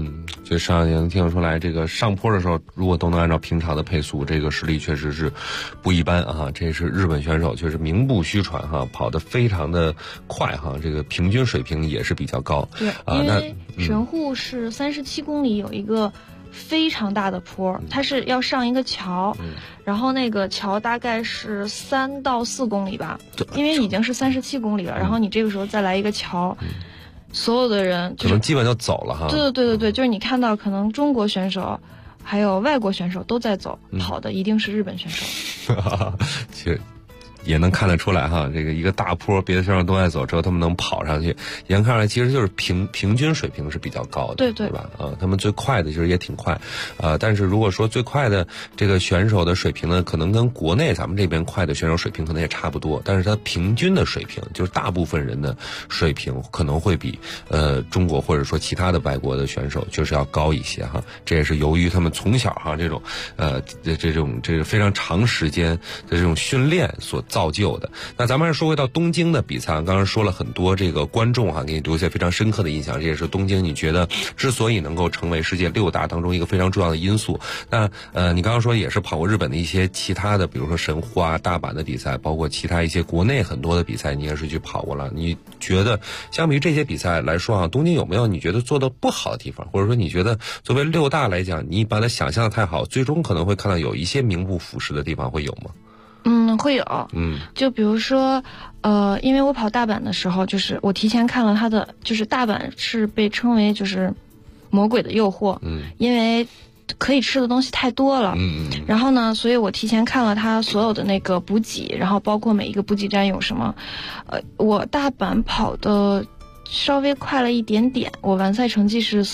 所以也能听得出来，这个上坡的时候，如果都能按照平常的配速，这个实力确实是不一般啊。这是日本选手，确实名不虚传哈，跑得非常的快哈，这个平均水平也是比较高。 对，因为神户是37公里有一个非常大的坡，它是要上一个桥，然后那个桥大概是3到4公里吧，因为已经是37公里了，然后你这个时候再来一个桥。所有的人可能基本就走了哈。 对，就是你看到可能中国选手还有外国选手都在走，跑的一定是日本选手。 其实也能看得出来哈，这个一个大坡，别的选手都在走，之后他们能跑上去，眼看来其实就是平均水平是比较高的，对吧？他们最快的其实也挺快，但是如果说最快的这个选手的水平呢，可能跟国内咱们这边快的选手水平可能也差不多，但是他平均的水平，就是大部分人的水平可能会比中国或者说其他的外国的选手就是要高一些哈。这也是由于他们从小哈这种这个非常长时间的这种训练所造就的。那咱们还是说回到东京的比赛，刚刚说了很多这个观众哈，给你留下非常深刻的印象，这也是东京你觉得之所以能够成为世界6大当中一个非常重要的因素。那你刚刚说也是跑过日本的一些其他的，比如说神户啊、大阪的比赛，包括其他一些国内很多的比赛，你也是去跑过了。你觉得相比于这些比赛来说啊，东京有没有你觉得做的不好的地方，或者说你觉得作为6大来讲，你把它想象的太好，最终可能会看到有一些名不副实的地方，会有吗？ 会有。就比如说因为我跑大阪的时候，就是我提前看了它的，就是大阪是被称为就是魔鬼的诱惑，因为可以吃的东西太多了，然后呢，所以我提前看了它所有的那个补给，然后包括每一个补给站有什么。我大阪跑的稍微快了一点点，我完赛成绩是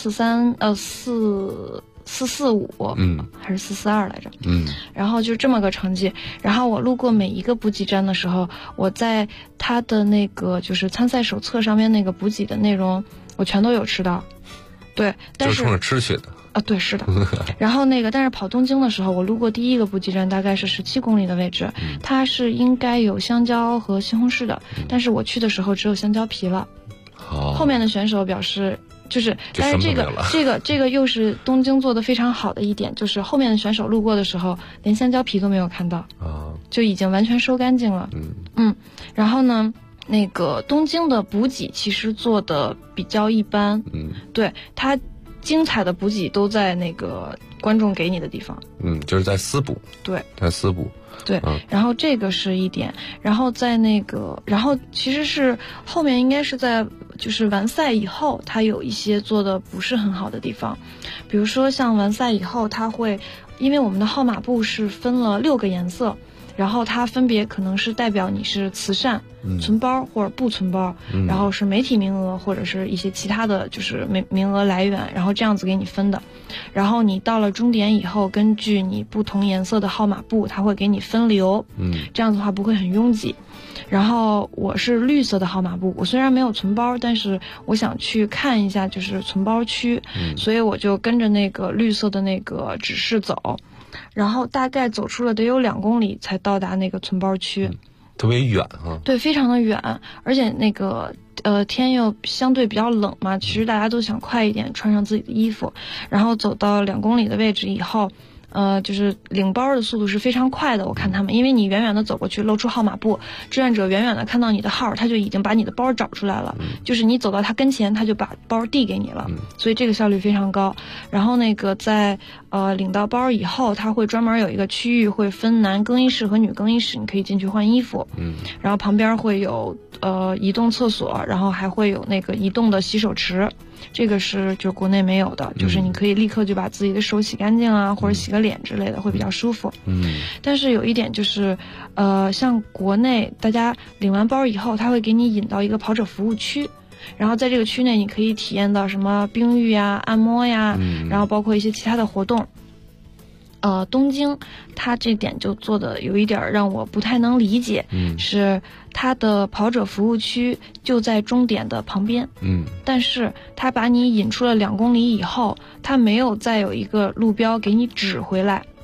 445，还是442来着，然后就这么个成绩。然后我路过每一个补给站的时候，我在他的那个就是参赛手册上面那个补给的内容，我全都有吃到。对，但是就冲着吃去的啊，对，是的。然后但是跑东京的时候，我路过第一个补给站，大概是17公里的位置，它是应该有香蕉和西红柿的，但是我去的时候只有香蕉皮了。后面的选手表示。但是这个又是东京做的非常好的一点，就是后面的选手路过的时候，连香蕉皮都没有看到，就已经完全收干净了。然后呢，那个东京的补给其实做的比较一般，对，它精彩的补给都在那个观众给你的地方， 就是在私补， 对， 在私补。 对，然后这个是一点，然后在然后其实是后面应该是在就是完赛以后，它有一些做的不是很好的地方，比如说像完赛以后，它会因为我们的号码布是分了6个颜色，然后它分别可能是代表你是慈善、存包或者不存包，然后是媒体名额或者是一些其他的就是名额来源，然后这样子给你分的。然后你到了终点以后，根据你不同颜色的号码布，它会给你分流，这样子的话不会很拥挤。然后我是绿色的号码布，我虽然没有存包，但是我想去看一下就是存包区，所以我就跟着那个绿色的那个指示走，然后大概走出了得有2公里才到达那个存包区， 特别远啊。 对，非常的远，而且那个天又相对比较冷嘛，其实大家都想快一点穿上自己的衣服，然后走到2公里的位置以后，就是领包的速度是非常快的。我看他们，因为你远远的走过去，露出号码布，志愿者远远的看到你的号，他就已经把你的包找出来了，就是你走到他跟前，他就把包递给你了，所以这个效率非常高。然后那个在领到包以后，他会专门有一个区域会分男更衣室和女更衣室，你可以进去换衣服，然后旁边会有移动厕所，然后还会有那个移动的洗手池。这个是就国内没有的，就是你可以立刻就把自己的手洗干净啊，或者洗个脸之类的，会比较舒服。但是有一点就是，像国内大家领完包以后，他会给你引到一个跑者服务区，然后在这个区内你可以体验到什么冰浴呀、按摩呀，然后包括一些其他的活动。东京它这点就做的有一点让我不太能理解，是它的跑者服务区就在终点的旁边，但是它把你引出了2公里以后，它没有再有一个路标给你指回来，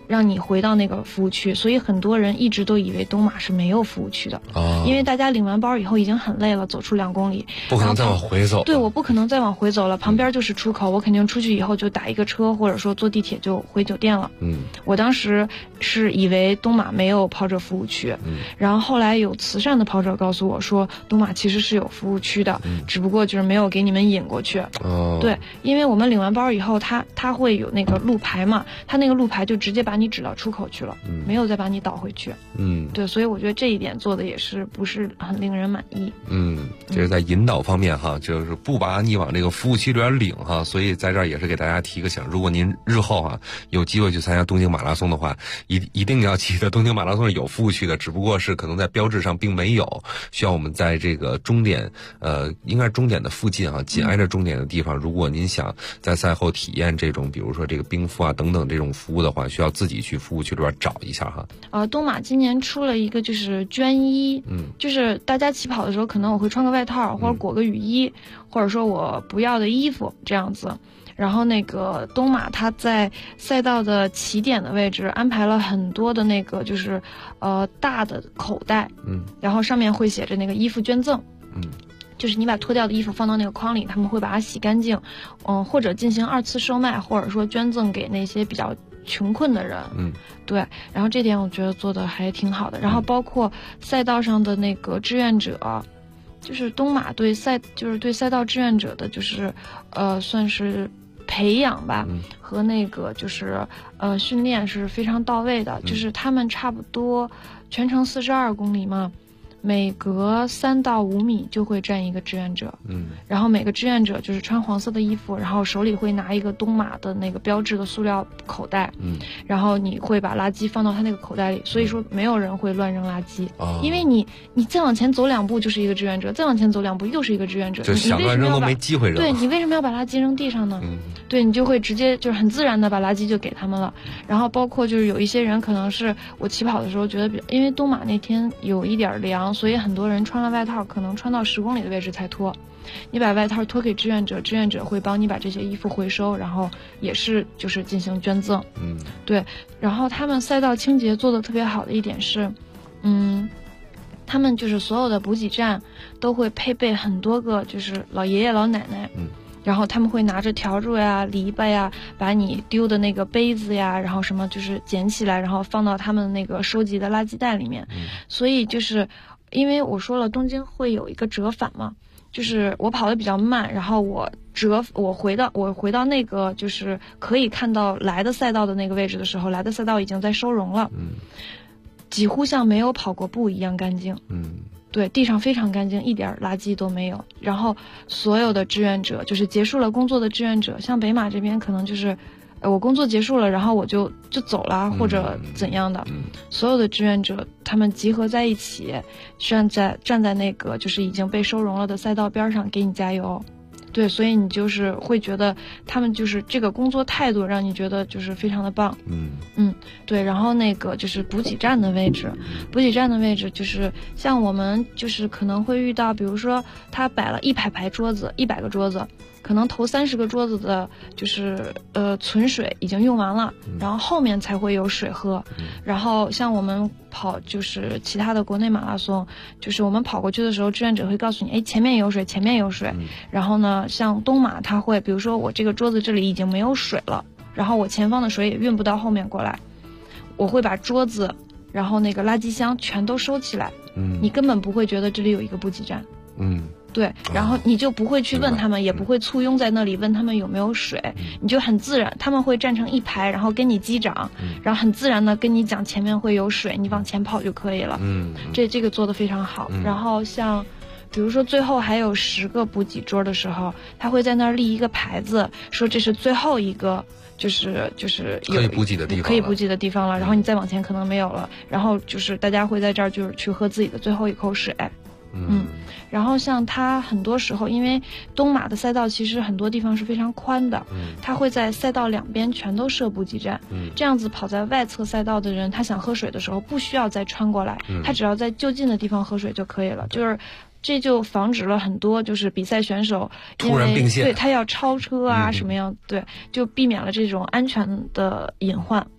让你回到那个服务区，所以很多人一直都以为东马是没有服务区的，因为大家领完包以后已经很累了，走出2公里， 不可能再往回走。 对，我不可能再往回走了，旁边就是出口，我肯定出去以后就打一个车，或者说坐地铁就回酒店了。我当时是以为东马没有跑者服务区，然后后来有慈善的跑者告诉我说，东马其实是有服务区的，只不过就是没有给你们引过去。对，因为我们领完包以后，他会有那个路牌嘛，他那个路牌就直接把你指到出口去了，没有再把你导回去。对，所以我觉得这一点做的也是不是很令人满意。 这是在引导方面哈，就是不把你往这个服务区里边领哈，所以在这儿也是给大家提个醒，如果您日后啊有机会去参加东京马拉松的话，一定要记得东京马拉松是有服务区的，只不过是可能在标志上并没有，需要我们在这个终点应该是终点的附近啊，紧挨着终点的地方，如果您想在赛后体验这种比如说这个冰敷啊等等这种服务的话，需要自己去服务区里边找一下哈。 东马今年出了一个就是捐衣，就是大家起跑的时候可能我会穿个外套或者裹个雨衣，或者说我不要的衣服这样子。然后那个东马它在赛道的起点的位置安排了很多的那个就是大的口袋，然后上面会写着那个衣服捐赠，就是你把脱掉的衣服放到那个筐里，他们会把它洗干净，或者进行2次售卖，或者说捐赠给那些比较穷困的人。对，然后这点我觉得做的还挺好的。然后包括赛道上的那个志愿者，就是东马对赛道志愿者的就是算是培养吧，和那个就是训练是非常到位的，就是他们差不多全程42公里嘛，每隔3到5米就会站一个志愿者，然后每个志愿者就是穿黄色的衣服，然后手里会拿一个东马的那个标志的塑料口袋，然后你会把垃圾放到他那个口袋里，所以说没有人会乱扔垃圾，因为你再往前走2步就是一个志愿者，再往前走2步又是一个志愿者， 就想乱扔都没机会扔。 对，你为什么要把垃圾扔地上呢？对，你就会直接就是很自然的把垃圾就给他们了。然后包括就是有一些人可能是我起跑的时候觉得因为东马那天有一点凉，所以很多人穿了外套，可能穿到10公里的位置才脱。你把外套脱给志愿者，志愿者会帮你把这些衣服回收，然后也是就是进行捐赠。对。然后他们赛道清洁做的特别好的一点是，他们就是所有的补给站都会配备很多个就是老爷爷老奶奶。然后他们会拿着笤帚呀、篱笆呀，把你丢的那个杯子呀，然后什么就是捡起来，然后放到他们那个收集的垃圾袋里面。所以就是因为我说了东京会有一个折返嘛，就是我跑得比较慢，然后我回到那个就是可以看到来的赛道的那个位置的时候，来的赛道已经在收容了，几乎像没有跑过步一样干净。对，地上非常干净，一点垃圾都没有。然后所有的志愿者，就是结束了工作的志愿者，像北马这边可能就是我工作结束了，然后我就走了或者怎样的，所有的志愿者他们集合在一起，站在那个就是已经被收容了的赛道边上给你加油。对，所以你就是会觉得他们就是这个工作态度让你觉得就是非常的棒。对。然后那个就是补给站的位置就是像我们就是可能会遇到，比如说他摆了一排桌子，100个桌子，可能头30个桌子的就是存水已经用完了，然后后面才会有水喝。然后像我们跑就是其他的国内马拉松，就是我们跑过去的时候，志愿者会告诉你，前面有水。然后呢，像东马他会，比如说我这个桌子这里已经没有水了，然后我前方的水也运不到后面过来，我会把桌子，然后那个垃圾箱全都收起来，你根本不会觉得这里有一个补给站。对，然后你就不会去问他们，也不会簇拥在那里问他们有没有水，你就很自然，他们会站成一排，然后跟你击掌，然后很自然的跟你讲前面会有水，你往前跑就可以了。这个做得非常好。然后像比如说最后还有10个补给桌的时候，他会在那儿立一个牌子，说这是最后一个就是可以补给的地方了， 然后你再往前可能没有了，然后就是大家会在这儿就是去喝自己的最后一口水。然后像它很多时候，因为东马的赛道其实很多地方是非常宽的，它会在赛道2边全都设补给站，这样子跑在外侧赛道的人，他想喝水的时候不需要再穿过来，他只要在就近的地方喝水就可以了。就是这就防止了很多就是比赛选手突然并线， 对他要超车啊什么样，对，就避免了这种安全的隐患。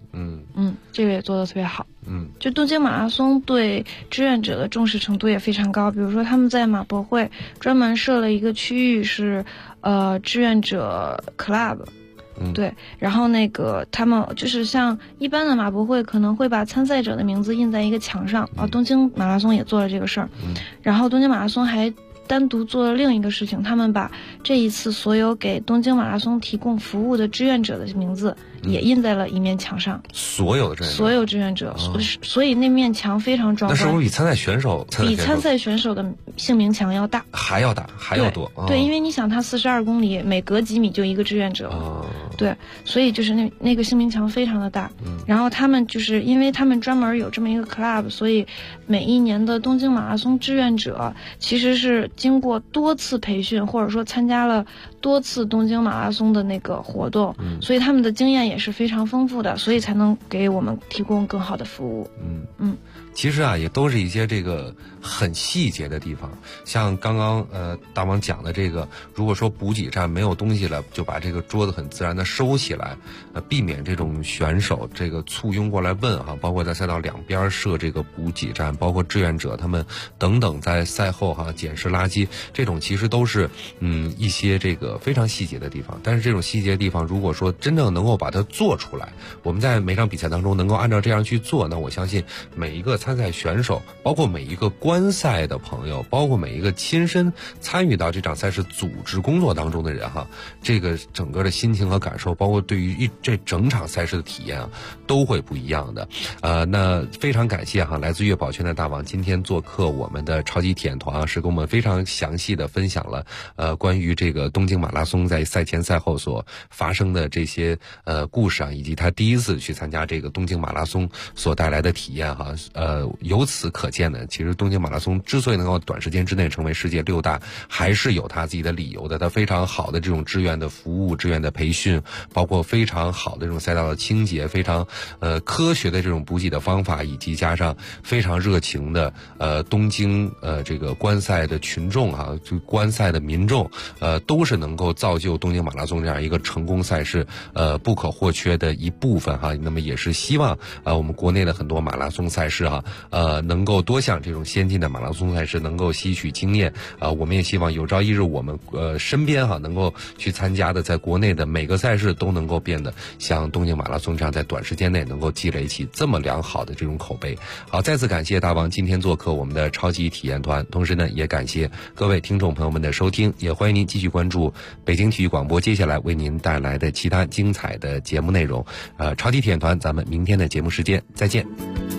这个也做得特别好。就东京马拉松对志愿者的重视程度也非常高，比如说他们在马博会专门设了一个区域是志愿者 club。对，然后他们就是像一般的马博会可能会把参赛者的名字印在一个墙上，东京马拉松也做了这个事儿，然后东京马拉松还单独做了另一个事情，他们把这一次所有给东京马拉松提供服务的志愿者的名字也印在了一面墙上。 所有志愿者，所以那面墙非常壮观。 那是不是比参赛选手的姓名墙要大？还要大，还要多。 对，因为你想，他42公里，每隔几米就一个志愿者。对，所以就是那个姓名墙非常的大。然后他们就是因为他们专门有这么一个 club， 所以每一年的东京马拉松志愿者其实是经过多次培训，或者说参加了多次东京马拉松的那个活动，所以他们的经验也是非常丰富的，所以才能给我们提供更好的服务。 其实也都是一些这个很细节的地方，像刚刚大王讲的这个，如果说补给站没有东西了，就把这个桌子很自然的收起来，避免这种选手这个簇拥过来问包括在赛道两边设这个补给站，包括志愿者他们等等在赛后捡拾垃圾，这种其实都是一些这个非常细节的地方。但是这种细节的地方，如果说真正能够把它做出来，我们在每场比赛当中能够按照这样去做，那我相信每一个参赛选手，包括每一个观赛的朋友，包括每一个亲身参与到这场赛事组织工作当中的人这个整个的心情和感受，包括对于这整场赛事的体验都会不一样的。那非常感谢来自悦宝圈的大王今天做客我们的超级体验团是跟我们非常详细的分享了关于这个东京马拉松在赛前赛后所发生的这些故事以及他第一次去参加这个东京马拉松所带来的体验由此可见呢，其实东京马拉松之所以能够短时间之内成为世界6大，还是有他自己的理由的。他非常好的这种志愿的服务、志愿的培训，包括非常好的这种赛道的清洁，非常科学的这种补给的方法，以及加上非常热情的东京这个观赛的群众就观赛的民众都是能够造就东京马拉松这样一个成功赛事不可或缺的一部分那么也是希望我们国内的很多马拉松赛事能够多向这种先进的马拉松赛事能够吸取经验我们也希望有朝一日我们身边能够去参加的在国内的每个赛事都能够变得像东京马拉松这样在短时间内能够积累起这么良好的这种口碑。好，再次感谢大王今天做客我们的超级体验团，同时呢也感谢各位听众朋友们的收听，也欢迎您继续关注北京体育广播接下来为您带来的其他精彩的节目内容。超级体验团，咱们明天的节目时间再见。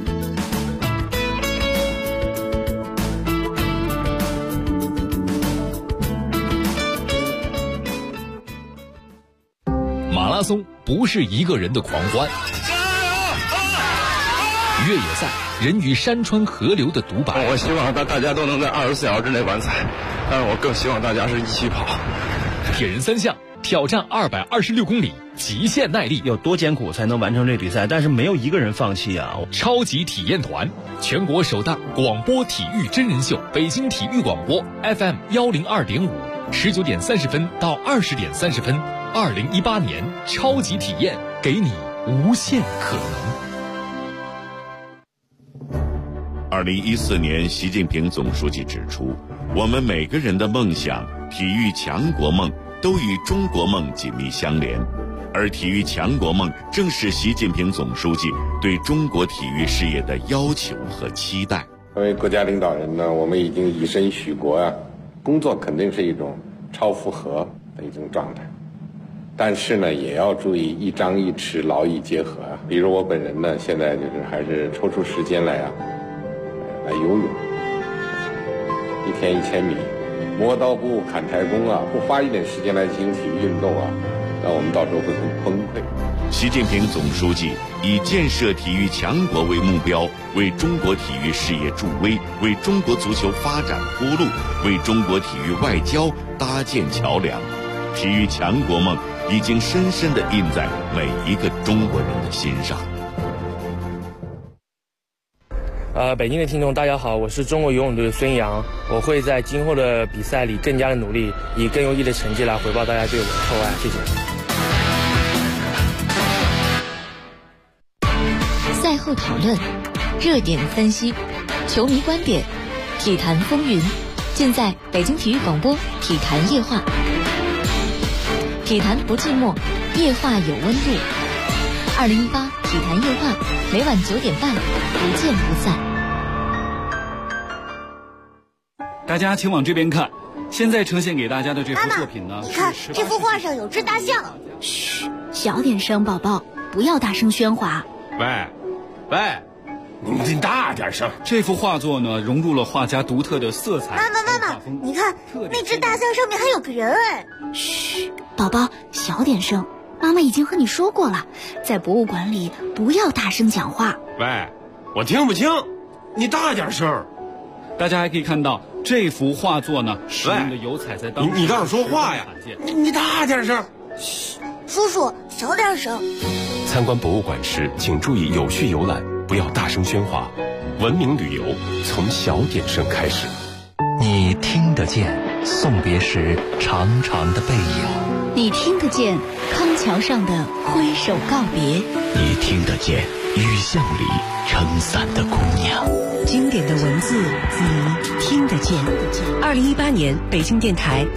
马拉松不是一个人的狂欢，越野赛人与山川河流的独白。 我希望大家都能在24小时之内完赛，但是我更希望大家是一起跑。 铁人三项挑战226公里，极限耐力， 有多艰苦才能完成这比赛？但是没有一个人放弃啊！ 超级体验团，全国首档广播体育真人秀，北京体育广播 FM 102.5，19点30分到20点30分。2018年超级体验，给你无限可能。 2014年，习近平总书记指出，我们每个人的梦想、体育强国梦都与中国梦紧密相连，而体育强国梦正是习近平总书记对中国体育事业的要求和期待。 作为国家领导人呢，我们已经以身许国工作肯定是一种超负荷的一种状态。但是呢，也要注意一张一弛，劳逸结合比如我本人呢，现在就是还是抽出时间来游泳，1天1000米，磨刀不误砍柴工不花一点时间来进行体育运动那我们到时候会很崩溃。 习近平总书记以建设体育强国为目标，为中国体育事业助威，为中国足球发展铺路，为中国体育外交搭建桥梁。体育强国梦已经深深地印在每一个中国人的心上。 北京的听众大家好，我是中国游泳队的孙杨，我会在今后的比赛里更加的努力，以更优异的成绩来回报大家对我的厚爱，谢谢。 后讨论、热点分析、球迷观点、体坛风云，尽在北京体育广播体坛夜话。体坛不寂寞，夜话有温度。2018体坛夜话，每晚9点半，不见不散。 大家请往这边看，现在呈现给大家的这幅作品呢， 你看这幅画上有只大象。 嘘，小点声，宝宝，不要大声喧哗。 喂，你大点声。 这幅画作呢，融入了画家独特的色彩。 妈妈，你看那只大象上面还有个人哎。 嘘，宝宝，小点声。妈妈已经和你说过了，在博物馆里不要大声讲话。 喂，我听不清，你大点声。 大家还可以看到这幅画作呢，使用的油彩在当时你倒是说话呀！你大点声。 嘘，叔叔小点声。 参观博物馆时，请注意有序游览，不要大声喧哗。文明旅游从小点声开始。 你听得见送别时长长的背影， 你听得见康桥上的挥手告别， 你听得见雨巷里撑伞的姑娘。 经典的文字，你听得见。2018年北京电台